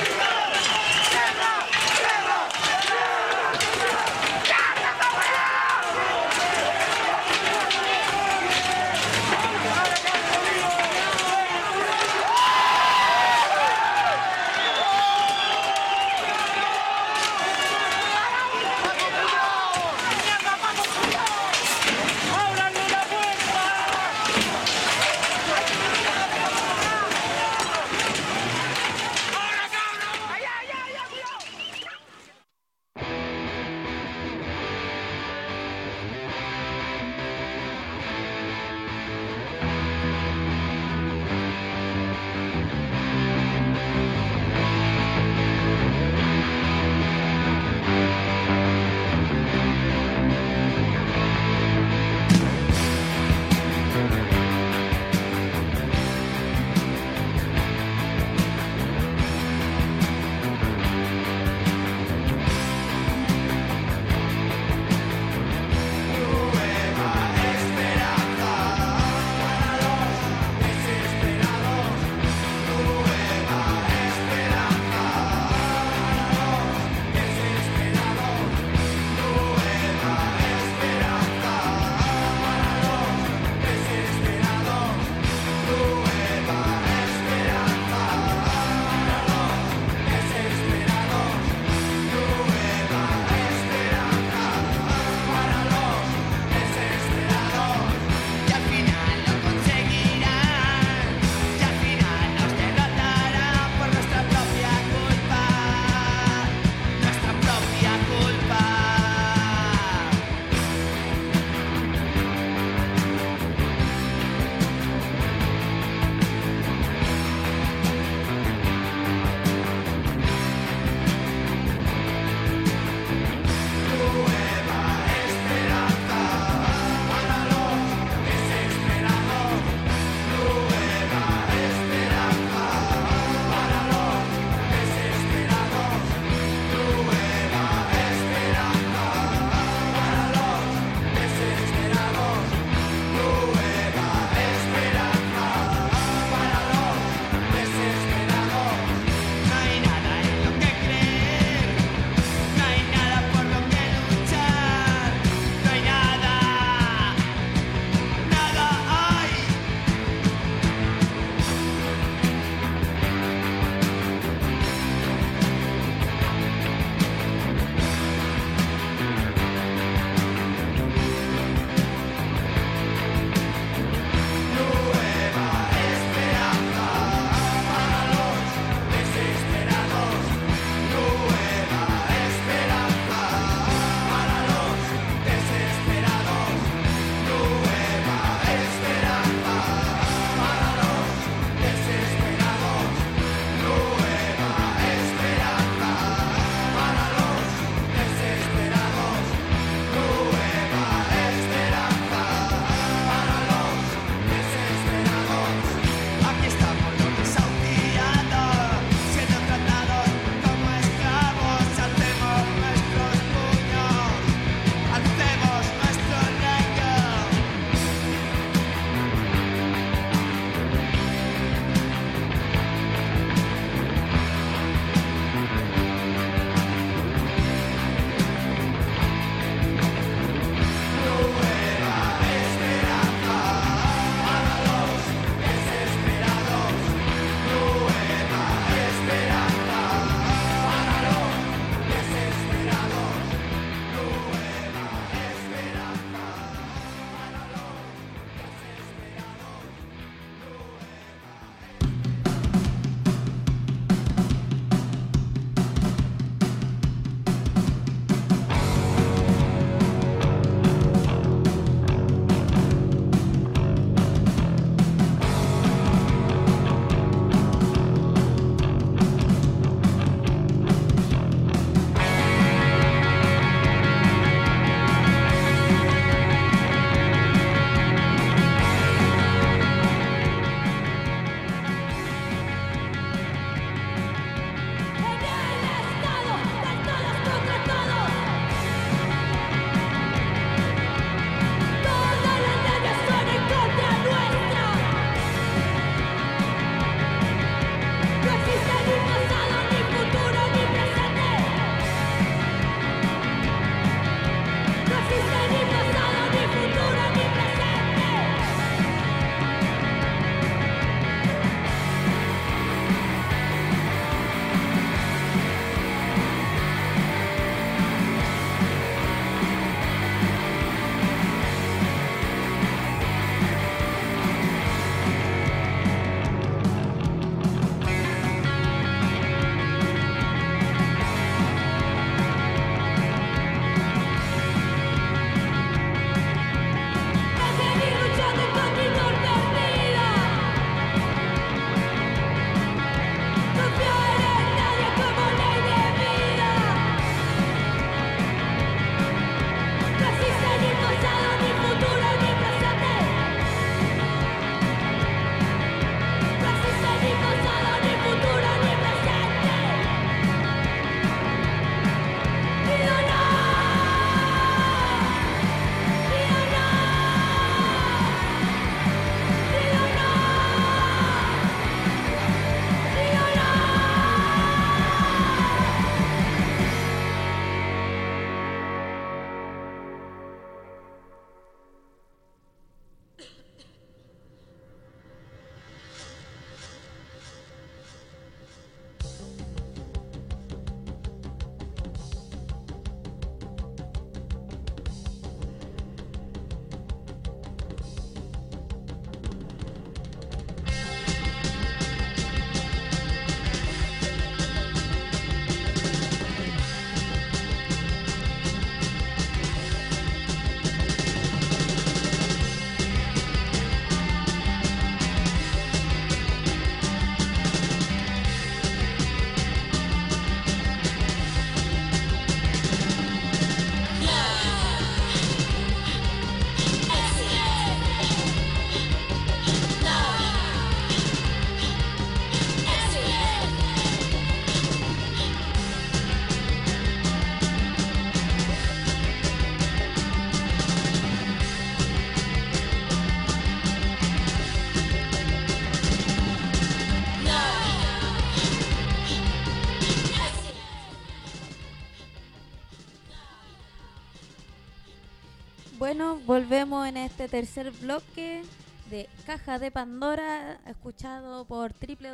Bueno, volvemos en este tercer bloque de Caja de Pandora, escuchado por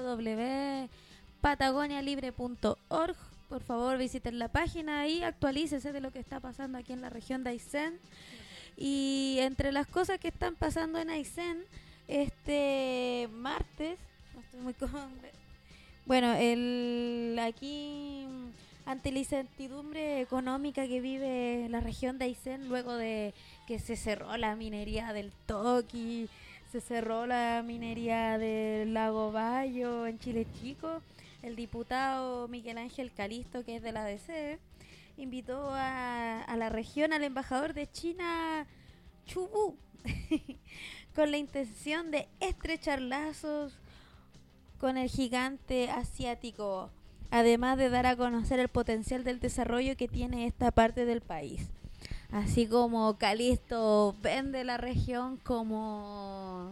www.patagonialibre.org. Por favor, visiten la página y actualícese de lo que está pasando aquí en la región de Aysén. Y entre las cosas que están pasando en Aysén, este martes, no estoy muy bueno, aquí ante la incertidumbre económica que vive la región de Aysén luego de que se cerró la minería del Toqui, se cerró la minería del Lago Bayo en Chile Chico, el diputado Miguel Ángel Calisto, que es de la DC, invitó a la región al embajador de China, Chu Bu, con la intención de estrechar lazos con el gigante asiático, además de dar a conocer el potencial del desarrollo que tiene esta parte del país. Así como Calisto vende la región como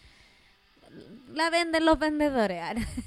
la venden los vendedores.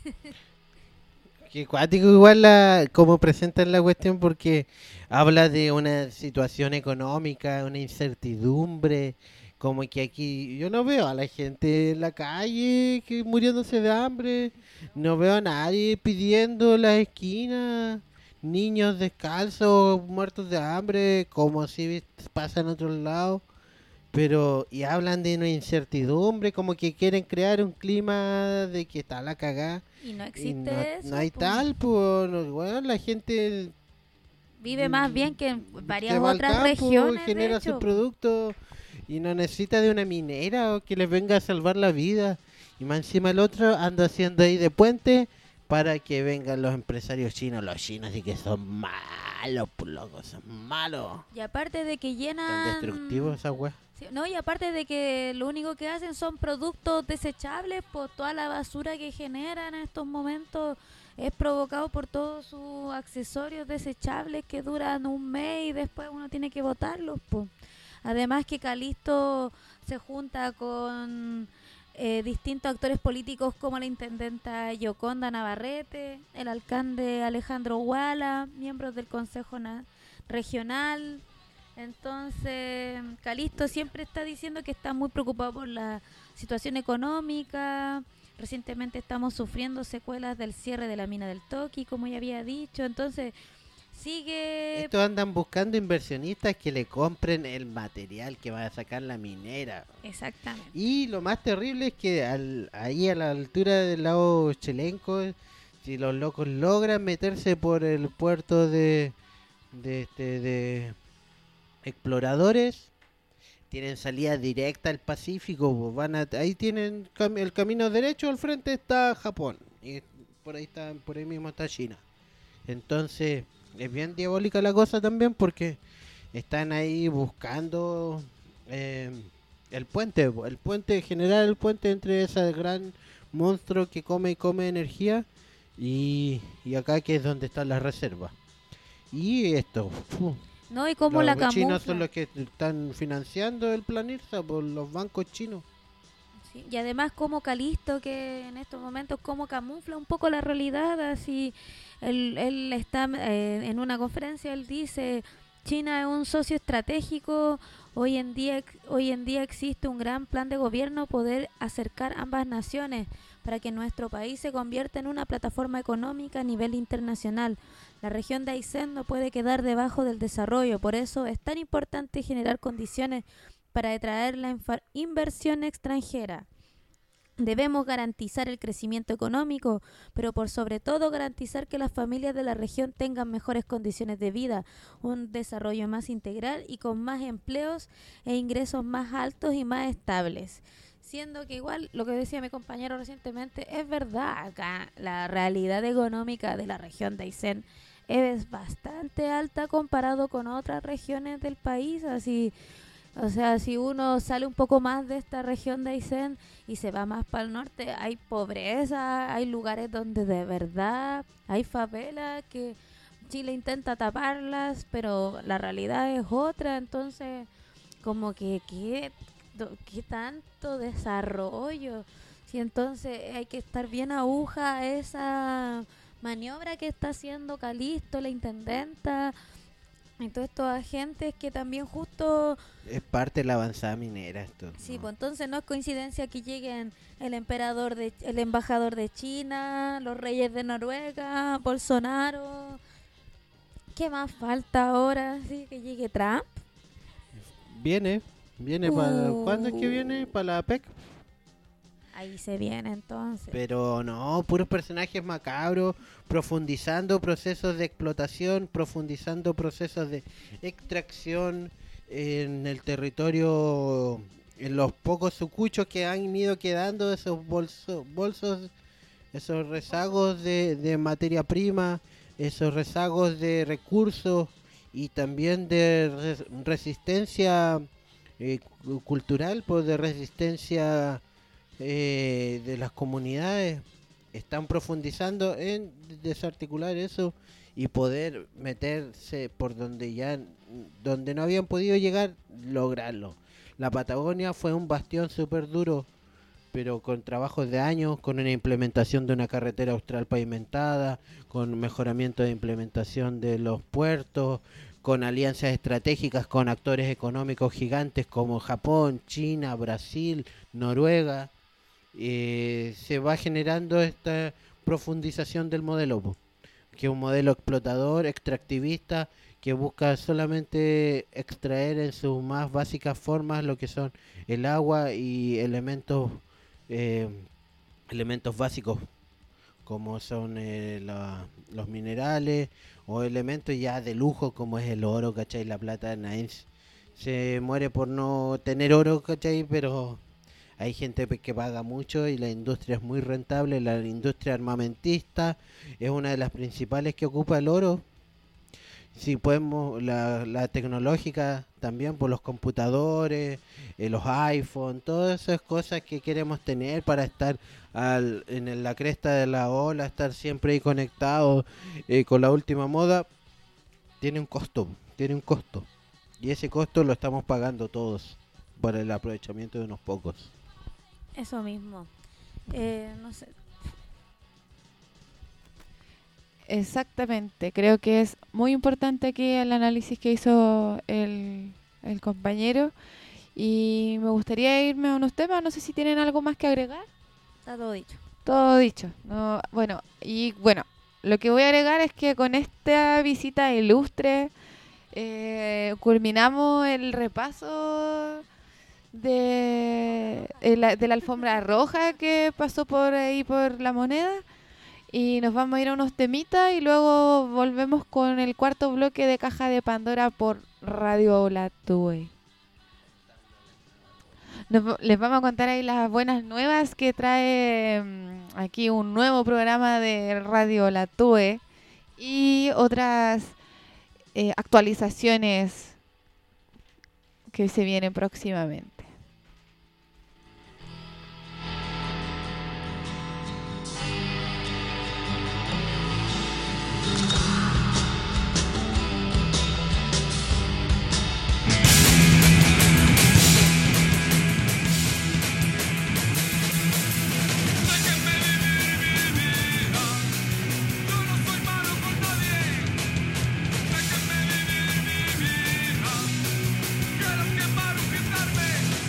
Qué cuático igual como presentan la cuestión, porque habla de una situación económica, una incertidumbre, como que aquí yo no veo a la gente en la calle que muriéndose de hambre, no veo a nadie pidiendo las esquinas, niños descalzos, muertos de hambre, como si pasa en otros lados, pero y hablan de una incertidumbre, como que quieren crear un clima de que está la cagada. Y no existe eso. No hay tal, pues, bueno, la gente vive más bien que en varias se va al otras campo, regiones, genera sus productos y no necesita de una minera o que les venga a salvar la vida. Y más encima el otro anda haciendo ahí de puente para que vengan los empresarios chinos. Los chinos sí que son malos, pues, locos, son malos. Y aparte de que llenan... Tan destructivos esa wea. Sí, no, y aparte de que lo único que hacen son productos desechables, por toda la basura que generan en estos momentos es provocado por todos sus accesorios desechables que duran un mes y después uno tiene que botarlos, pues. Además que Calisto se junta con distintos actores políticos como la intendenta Yoconda Navarrete, el alcalde Alejandro Huala, miembros del Consejo Regional. Entonces, Calisto siempre está diciendo que está muy preocupado por la situación económica. Recientemente estamos sufriendo secuelas del cierre de la mina del Toqui, como ya había dicho. Entonces, sigue... Estos andan buscando inversionistas que le compren el material que va a sacar la minera. Exactamente. Y lo más terrible es que ahí a la altura del lago Chelenco, si los locos logran meterse por el puerto de exploradores, tienen salida directa al Pacífico, ahí tienen el camino derecho, al frente está Japón y por ahí mismo está China. Entonces es bien diabólica la cosa también, porque están ahí buscando el puente generar el puente entre ese gran monstruo que come energía y acá, que es donde están las reservas. Y esto no, y como la los chinos camufla. son los que están financiando el plan IRSA por los bancos chinos. Sí, y además como Calisto, que en estos momentos como camufla un poco la realidad, así él está en una conferencia, él dice: China es un socio estratégico, hoy en día existe un gran plan de gobierno poder acercar ambas naciones para que nuestro país se convierta en una plataforma económica a nivel internacional. La región de Aysén no puede quedar debajo del desarrollo, por eso es tan importante generar condiciones para atraer la inversión extranjera. Debemos garantizar el crecimiento económico, pero por sobre todo garantizar que las familias de la región tengan mejores condiciones de vida, un desarrollo más integral y con más empleos e ingresos más altos y más estables. Siendo que igual, lo que decía mi compañero recientemente, es verdad, acá la realidad económica de la región de Aysén es bastante alta comparado con otras regiones del país, así... O sea, si uno sale un poco más de esta región de Aysén y se va más para el norte, hay pobreza, hay lugares donde de verdad hay favelas que Chile intenta taparlas, pero la realidad es otra. Entonces, como que ¿qué tanto desarrollo? Si entonces hay que estar bien aguja a esa maniobra que está haciendo Calisto, la intendenta, y todos estos agentes que también justo esto... Es parte de la avanzada minera esto. Sí, pues entonces no es coincidencia que lleguen el embajador de China, los reyes de Noruega, Bolsonaro. ¿Qué más falta ahora? ¿Sí? Que llegue Trump. Viene para... ¿Cuándo es que viene? ¿Para la PEC? Ahí se viene entonces. Pero no, puros personajes macabros, profundizando procesos de explotación, profundizando procesos de extracción en el territorio, en los pocos sucuchos que han ido quedando, esos bolsos, esos rezagos de materia prima, esos rezagos de recursos y también de resistencia cultural, pues de resistencia de las comunidades. Están profundizando en desarticular eso y poder meterse por donde no habían podido llegar, lograrlo. La Patagonia fue un bastión súper duro, pero con trabajos de años, con una implementación de una carretera austral pavimentada, con mejoramiento de implementación de los puertos, con alianzas estratégicas con actores económicos gigantes como Japón, China, Brasil, Noruega. Se va generando esta profundización del modelo, que es un modelo explotador, extractivista, que busca solamente extraer en sus más básicas formas lo que son el agua y elementos básicos, como son los minerales, o elementos ya de lujo como es el oro, ¿cachai? La plata. Nadie se muere por no tener oro, ¿cachai? Pero hay gente que paga mucho y la industria es muy rentable. La industria armamentista es una de las principales que ocupa el oro. Si podemos, la tecnológica también, por los computadores, los iPhone, todas esas cosas que queremos tener para estar en la cresta de la ola, estar siempre ahí conectados con la última moda, tiene un costo. Y ese costo lo estamos pagando todos por el aprovechamiento de unos pocos. Eso mismo. No sé. Exactamente, creo que es muy importante aquí el análisis que hizo el compañero, y me gustaría irme a unos temas. No sé si tienen algo más que agregar. Está todo dicho. Todo dicho. No, bueno, lo que voy a agregar es que con esta visita ilustre culminamos el repaso de la alfombra roja que pasó por ahí por La Moneda. Y nos vamos a ir a unos temitas y luego volvemos con el cuarto bloque de Caja de Pandora por Radio La Tue. Les vamos a contar ahí las buenas nuevas que trae aquí un nuevo programa de Radio La Tue y otras actualizaciones que se vienen próximamente. Quiero quemar o pintarme.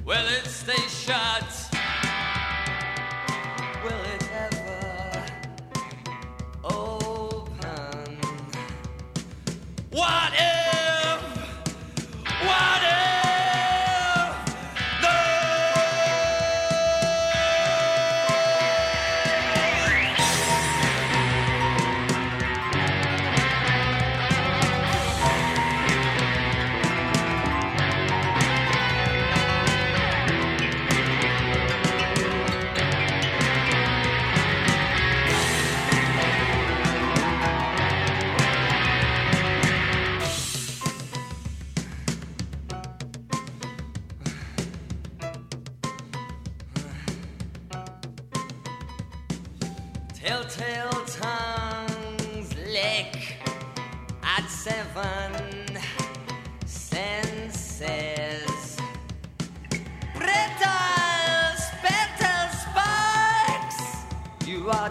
Will it stay shut? Will it ever open? What if? What if? Telltale tongues lick at 7 senses. Brittle, spittle sparks, you are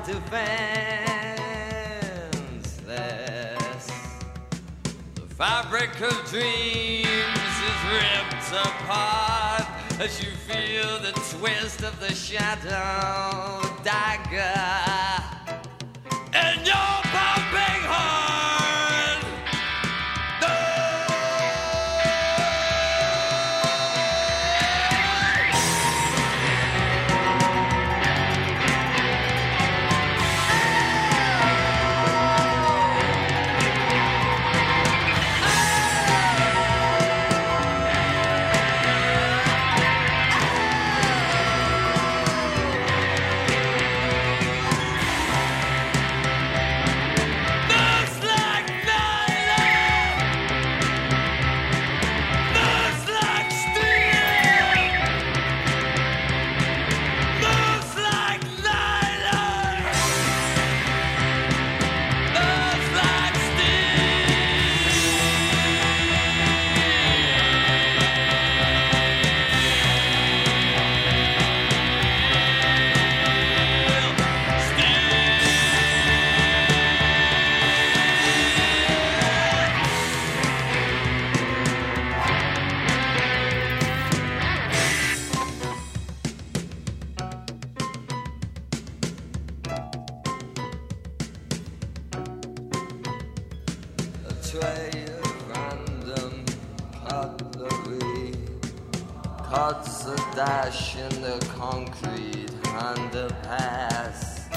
defenseless. The fabric of dreams is ripped apart as you feel the twist of the shadow dagger in your pumping heart. Tray of random cutlery cuts a dash in the concrete underpass.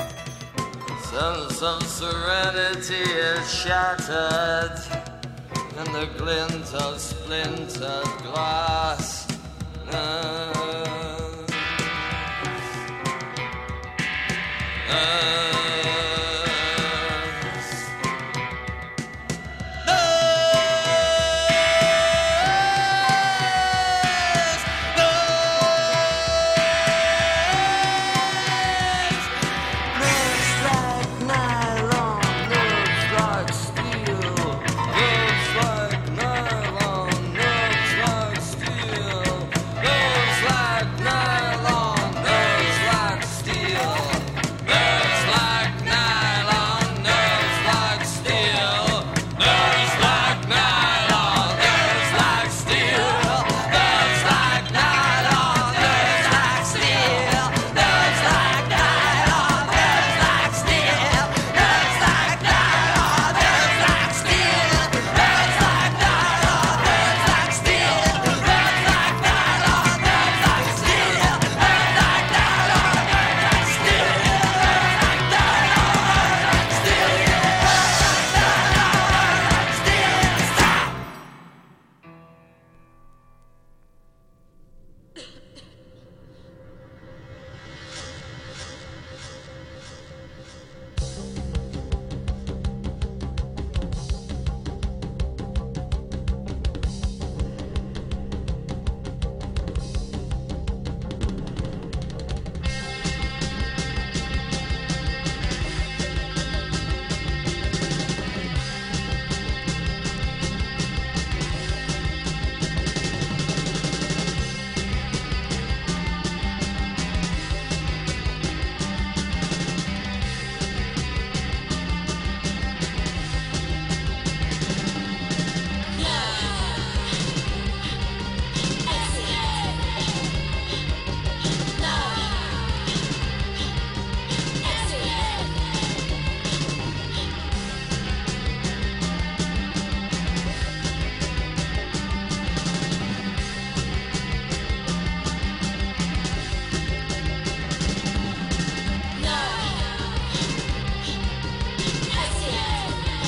Sense of serenity is shattered in the glint of splintered glass. Steel.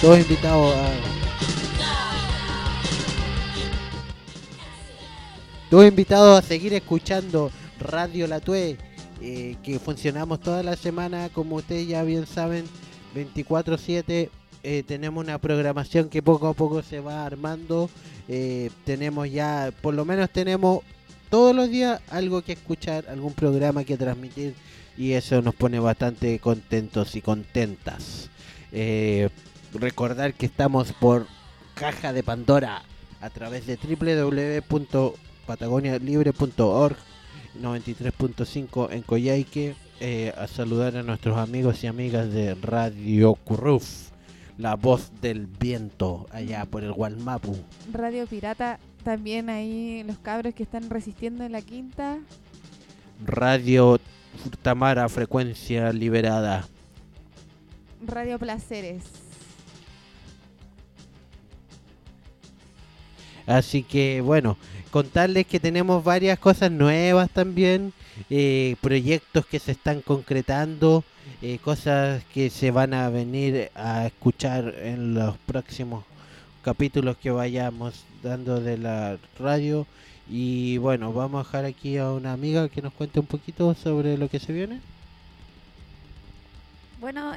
Todos invitados a... Todos invitados a seguir escuchando Radio La Tue, que funcionamos toda la semana, como ustedes ya bien saben, 24/7. Tenemos una programación que poco a poco se va armando. Tenemos ya, por lo menos tenemos todos los días algo que escuchar, algún programa que transmitir, y eso nos pone bastante contentos y contentas. Recordar que estamos por Caja de Pandora a través de www.patagonialibre.org, 93.5 en Coyhaique. A saludar a nuestros amigos y amigas de Radio Curruf, la voz del viento, allá por el Gualmapu. Radio Pirata, también ahí los cabros que están resistiendo en la quinta. Radio Tamara, frecuencia liberada. Radio Placeres. Así que bueno, contarles que tenemos varias cosas nuevas también, proyectos que se están concretando, cosas que se van a venir a escuchar en los próximos capítulos que vayamos dando de la radio. Y bueno, vamos a dejar aquí a una amiga que nos cuente un poquito sobre lo que se viene. Bueno,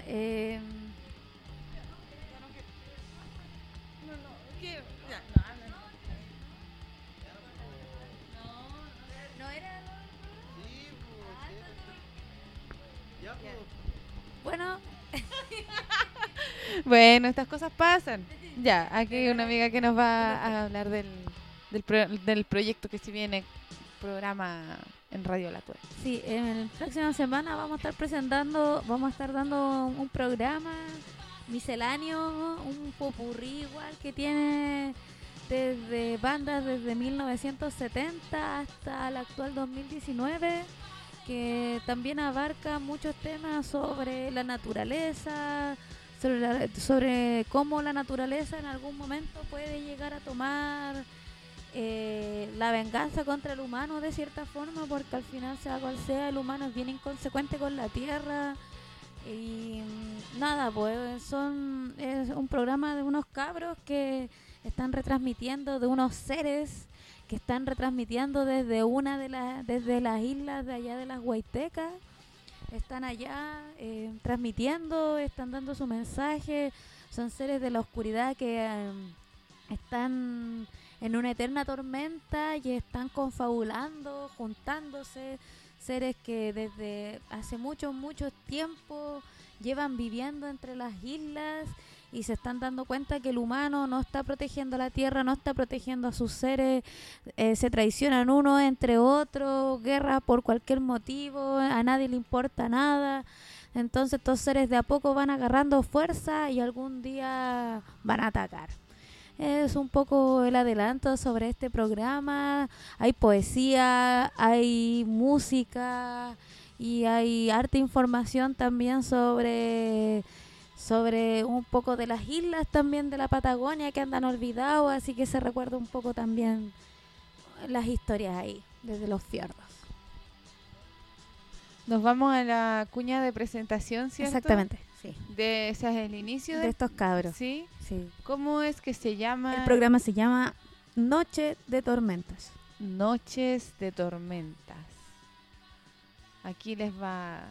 bueno, bueno, estas cosas pasan. Ya, aquí hay una amiga que nos va a hablar del proyecto que se viene, programa en Radio La Tue. Sí, en la próxima semana vamos a estar dando un programa misceláneo, un popurrí igual que tiene desde bandas desde 1970 hasta el actual 2019, que también abarca muchos temas sobre la naturaleza, sobre cómo la naturaleza en algún momento puede llegar a tomar la venganza contra el humano de cierta forma, porque al final, sea cual sea, el humano es bien inconsecuente con la tierra. Y nada, pues es un programa de unos cabros que están retransmitiendo, de unos seres que están retransmitiendo desde desde las islas de allá de las Huaytecas. Están allá transmitiendo, están dando su mensaje. Son seres de la oscuridad que están en una eterna tormenta y están confabulando, juntándose. Seres que desde hace mucho tiempo llevan viviendo entre las islas y se están dando cuenta que el humano no está protegiendo la tierra, no está protegiendo a sus seres, se traicionan unos entre otros, guerra por cualquier motivo, a nadie le importa nada. Entonces estos seres de a poco van agarrando fuerza y algún día van a atacar. Es un poco el adelanto sobre este programa. Hay poesía, hay música y hay harta información también sobre un poco de las islas también de la Patagonia que andan olvidados, así que se recuerda un poco también las historias ahí, desde los fiordos. Nos vamos a la cuña de presentación, ¿cierto? Exactamente, sí. Ese es el inicio de estos cabros. ¿Sí? Sí. ¿Cómo es que se llama? El programa se llama Noche de Tormentas. Noches de Tormentas. Aquí les va...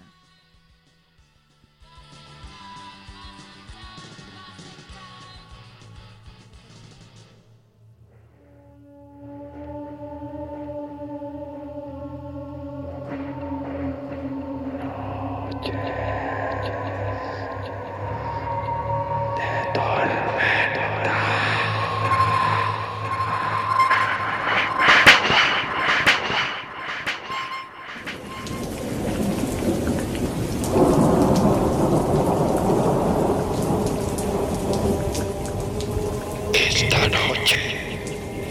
Esta noche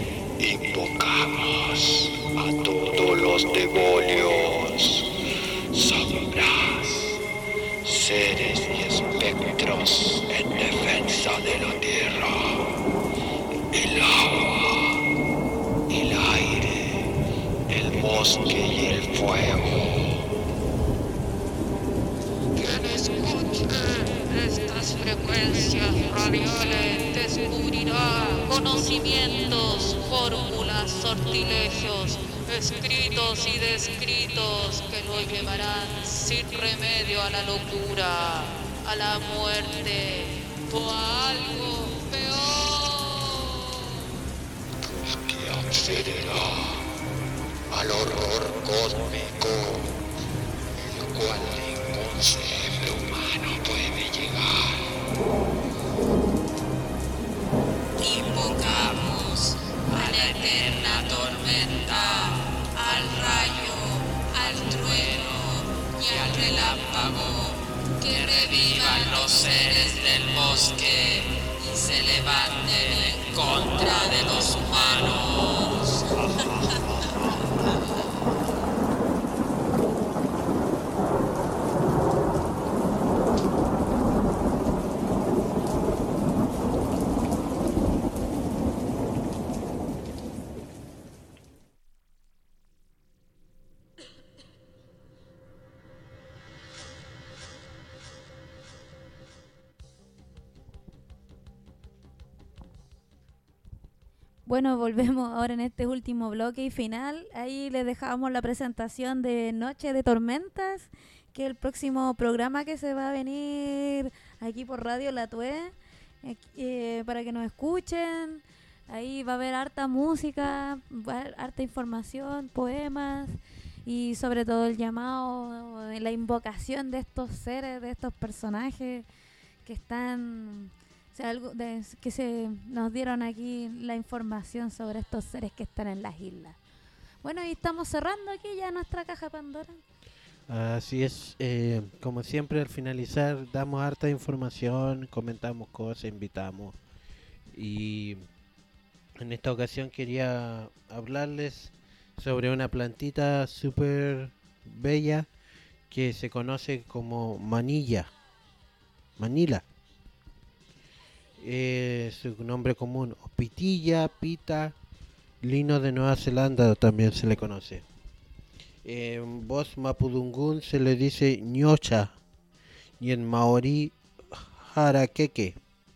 invocamos a todos los demonios, sombras, seres y espectros en defensa de la tierra, el agua, el aire, el bosque y el fuego. Quien escuche estas las frecuencias radiales descubrirá conocimientos, fórmulas, sortilegios, escritos y descritos que lo llevarán sin remedio a la locura, a la muerte o a algo peor. Que accederá al horror cósmico, el cual ningún ser humano puede llegar. Invocamos a la eterna tormenta, al rayo, al trueno y al relámpago, que revivan los seres del bosque y se levanten en contra de los humanos. Bueno, volvemos ahora en este último bloque y final. Ahí les dejamos la presentación de Noche de Tormentas, que es el próximo programa que se va a venir aquí por Radio La Tue, para que nos escuchen. Ahí va a haber harta música, harta información, poemas y sobre todo el llamado, la invocación de estos seres, de estos personajes que están... que nos dieron aquí la información sobre estos seres que están en las islas. Bueno, y estamos cerrando aquí ya nuestra caja Pandora. Así es, como siempre al finalizar damos harta información, comentamos cosas, invitamos. Y en esta ocasión quería hablarles sobre una plantita súper bella que se conoce como manila. Su nombre común, o pitilla, pita, lino de Nueva Zelanda también se le conoce. En voz mapudungún se le dice ñocha y en maorí jaraqueque.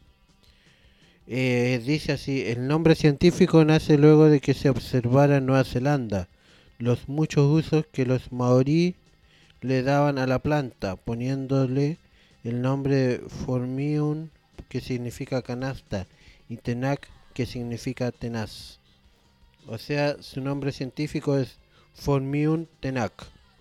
Dice así: el nombre científico nace luego de que se observara en Nueva Zelanda los muchos usos que los maorí le daban a la planta, poniéndole el nombre de Formium, que significa canasta, y Tenac, que significa tenaz. O sea, su nombre científico es Formium tenac.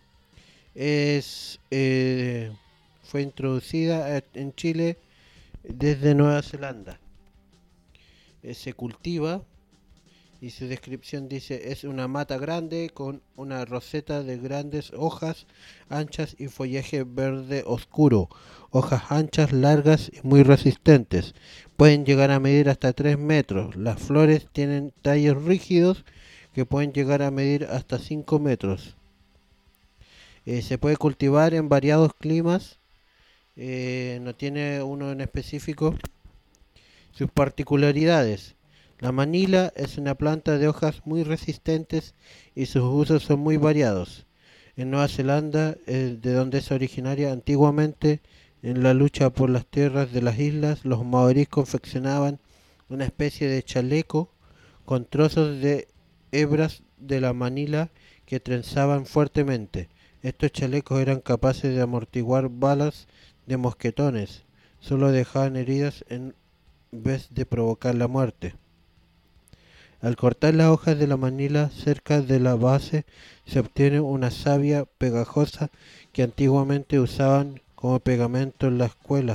Fue introducida en Chile desde Nueva Zelanda. Se cultiva y su descripción dice: es una mata grande con una roseta de grandes hojas anchas y follaje verde oscuro. Hojas anchas, largas y muy resistentes. Pueden llegar a medir hasta 3 metros. Las flores tienen tallos rígidos que pueden llegar a medir hasta 5 metros. Se puede cultivar en variados climas. No tiene uno en específico. Sus particularidades: la manila es una planta de hojas muy resistentes y sus usos son muy variados. En Nueva Zelanda, de donde es originaria, antiguamente en la lucha por las tierras de las islas, los maorís confeccionaban una especie de chaleco con trozos de hebras de la manila que trenzaban fuertemente. Estos chalecos eran capaces de amortiguar balas de mosquetones, solo dejaban heridas en vez de provocar la muerte. Al cortar las hojas de la manila cerca de la base se obtiene una savia pegajosa que antiguamente usaban como pegamento en la escuela.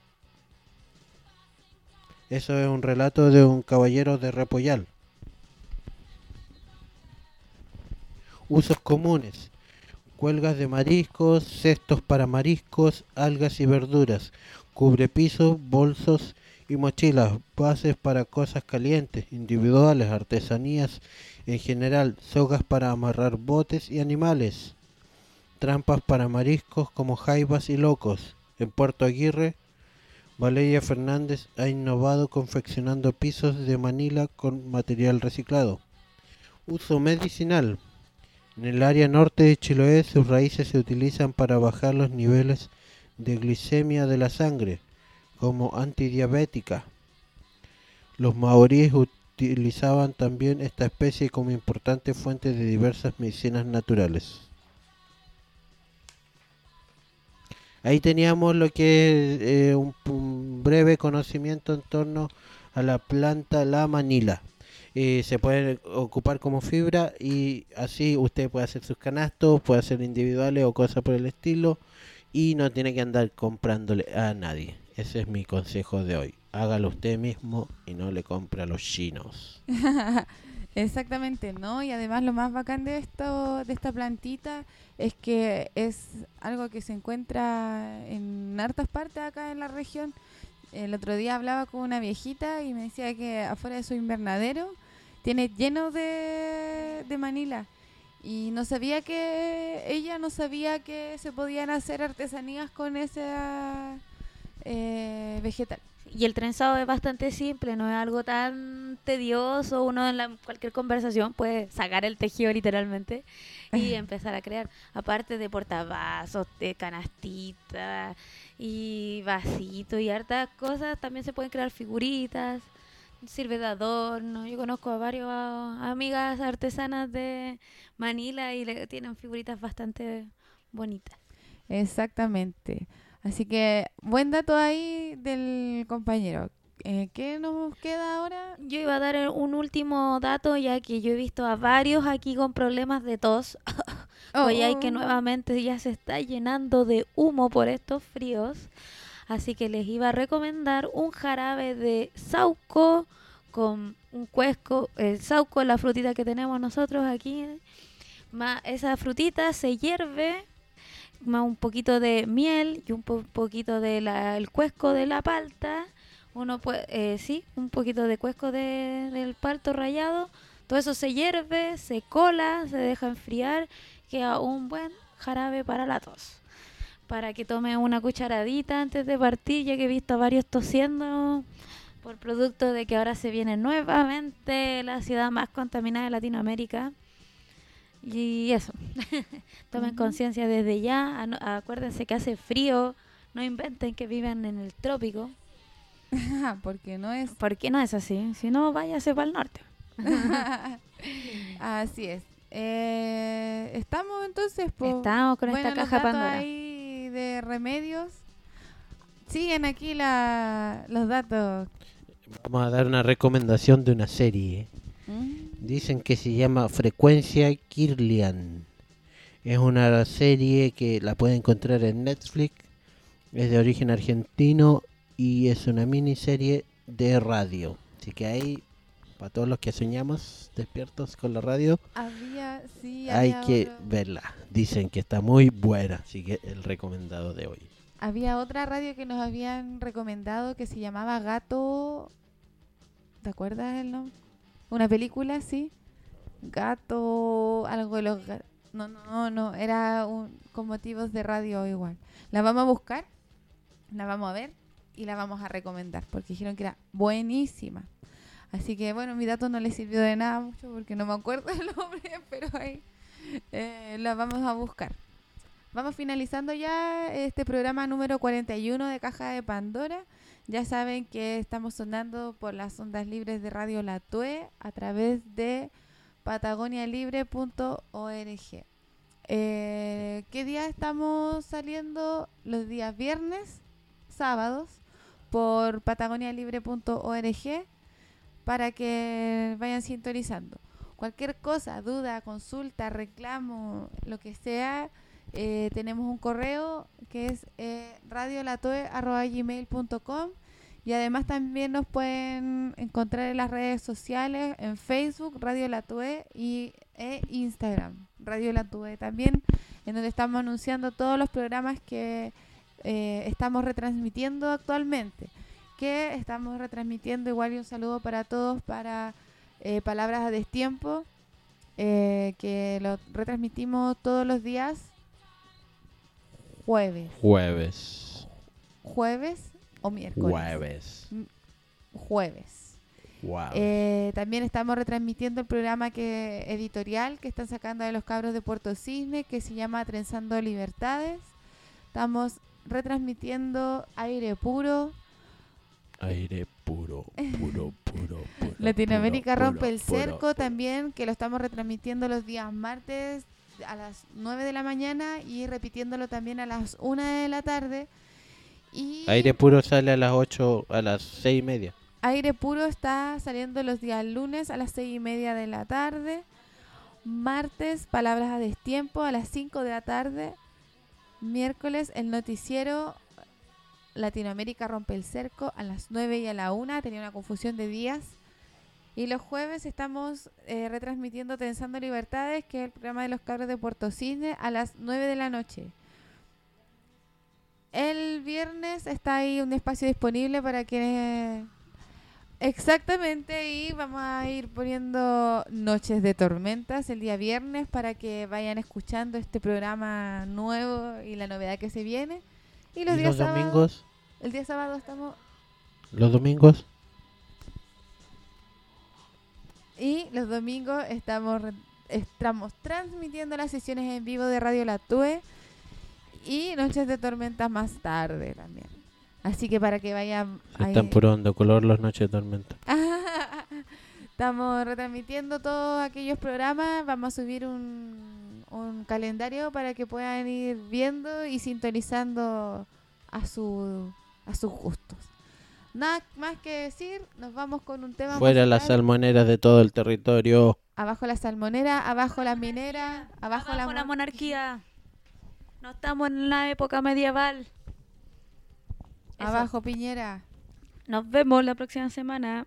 Eso es un relato de un caballero de Repollal. Usos comunes: cuelgas de mariscos, cestos para mariscos, algas y verduras, cubrepisos, bolsos y mochilas, bases para cosas calientes, individuales, artesanías en general, sogas para amarrar botes y animales, trampas para mariscos como jaivas y locos. En Puerto Aguirre, Valeria Fernández ha innovado confeccionando pisos de manila con material reciclado. Uso medicinal: en el área norte de Chiloé sus raíces se utilizan para bajar los niveles de glicemia de la sangre, como antidiabética. Los maoríes utilizaban también esta especie como importante fuente de diversas medicinas naturales. Ahí teníamos lo que es un breve conocimiento en torno a la planta la manila. Se puede ocupar como fibra y así usted puede hacer sus canastos, puede hacer individuales o cosas por el estilo y no tiene que andar comprándole a nadie. Ese es mi consejo de hoy. Hágalo usted mismo y no le compre a los chinos. Exactamente, ¿no? Y además lo más bacán de esta plantita es que es algo que se encuentra en hartas partes acá en la región. El otro día hablaba con una viejita y me decía que afuera de su invernadero tiene lleno de manila. Y ella no sabía que se podían hacer artesanías con esa vegetal. Y el trenzado es bastante simple, no es algo tan tedioso. Uno en cualquier conversación puede sacar el tejido literalmente y empezar a crear. Aparte de portavasos, de canastitas y vasitos y hartas cosas, también se pueden crear figuritas, sirve de adorno. Yo conozco a varias amigas artesanas de Manila y tienen figuritas bastante bonitas. Exactamente. Así que buen dato ahí del compañero. ¿Qué nos queda ahora? Yo iba a dar un último dato, ya que yo he visto a varios aquí con problemas de tos. Hoy hay que nuevamente ya se está llenando de humo por estos fríos. Así que les iba a recomendar un jarabe de sauco con un cuesco. El sauco es la frutita que tenemos nosotros aquí. Esa frutita se hierve, más un poquito de miel y un poquito de el cuesco de la palta. Uno puede, un poquito de cuesco del palto rallado. Todo eso se hierve, se cola, se deja enfriar, queda un buen jarabe para la tos. Para que tome una cucharadita antes de partir, ya que he visto a varios tosiendo por producto de que ahora se viene nuevamente la ciudad más contaminada de Latinoamérica. Y eso, tomen conciencia desde ya, acuérdense que hace frío, no inventen que vivan en el trópico. Porque no es así, si no váyase para el norte. Así es. Estamos entonces estamos con esta caja Pandora ahí de remedios. Siguen aquí los datos. Vamos a dar una recomendación de una serie. Dicen que se llama Frecuencia Kirlian. Es una serie que la pueden encontrar en Netflix. Es de origen argentino y es una miniserie de radio. Así que ahí, para todos los que soñamos despiertos con la radio, hay que verla. Dicen que está muy buena, así que el recomendado de hoy. Había otra radio que nos habían recomendado que se llamaba Gato. ¿Te acuerdas el nombre? Una película, sí. Gato, algo de los gatos. No, era con motivos de radio igual. La vamos a buscar, la vamos a ver y la vamos a recomendar porque dijeron que era buenísima. Así que bueno, mi dato no le sirvió de nada mucho porque no me acuerdo el nombre, pero ahí la vamos a buscar. Vamos finalizando ya este programa número 41 de Caja de Pandora. Ya saben que estamos sonando por las ondas libres de Radio La Tue a través de patagonialibre.org. ¿Qué día estamos saliendo? Los días viernes, sábados, por patagonialibre.org para que vayan sintonizando. Cualquier cosa, duda, consulta, reclamo, lo que sea, tenemos un correo que es radiolatue@gmail.com y además también nos pueden encontrar en las redes sociales, en Facebook, Radio Latue e Instagram, Radio Latue también, en donde estamos anunciando todos los programas que estamos retransmitiendo actualmente, que estamos retransmitiendo igual, y un saludo para todos para Palabras a Destiempo, que lo retransmitimos todos los días jueves o miércoles. Jueves. Wow. También estamos retransmitiendo el programa editorial que están sacando de los cabros de Puerto Cisne, que se llama Trenzando Libertades. Estamos retransmitiendo Aire Puro, Aire puro, puro, puro, puro. Latinoamérica puro, rompe puro, el cerco puro. también, que lo estamos retransmitiendo los días martes a las 9 de la mañana y repitiéndolo también a las 1 de la tarde. Y Aire puro sale a las 8, a las 6:30. Aire puro está saliendo los días lunes a las 6:30 de la tarde. Martes, Palabras a Destiempo a las 5 de la tarde. Miércoles, el noticiero Latinoamérica rompe el cerco a las 9 y a la 1. Tenía una confusión de días. Y los jueves estamos retransmitiendo Tensando Libertades, que es el programa de los cabros de Puerto Cisne, a las 9 de la noche. El viernes está ahí un espacio disponible para que... Exactamente, y vamos a ir poniendo Noches de Tormentas el día viernes para que vayan escuchando este programa nuevo y la novedad que se viene. Y los días sábados, domingos? El día sábado estamos... ¿Los domingos? Y los domingos estamos transmitiendo las sesiones en vivo de Radio La Tue y Noches de Tormentas más tarde también. Así que para que vayan... Están puro dando color las Noches de Tormenta. Estamos retransmitiendo todos aquellos programas. Vamos a subir un calendario para que puedan ir viendo y sintonizando a sus gustos. Nada más que decir, nos vamos con un tema Fuera musical. las salmoneras de todo el territorio. Abajo la salmonera, abajo la minera, abajo la monarquía. No estamos en la época medieval. Eso. Abajo Piñera. Nos vemos la próxima semana.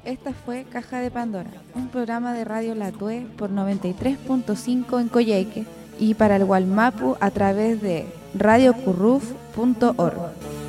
esta fue Caja de Pandora, un programa de Radio La Tue por 93.5 en Coyhaique y para el Gualmapu a través de radiocurruf.org.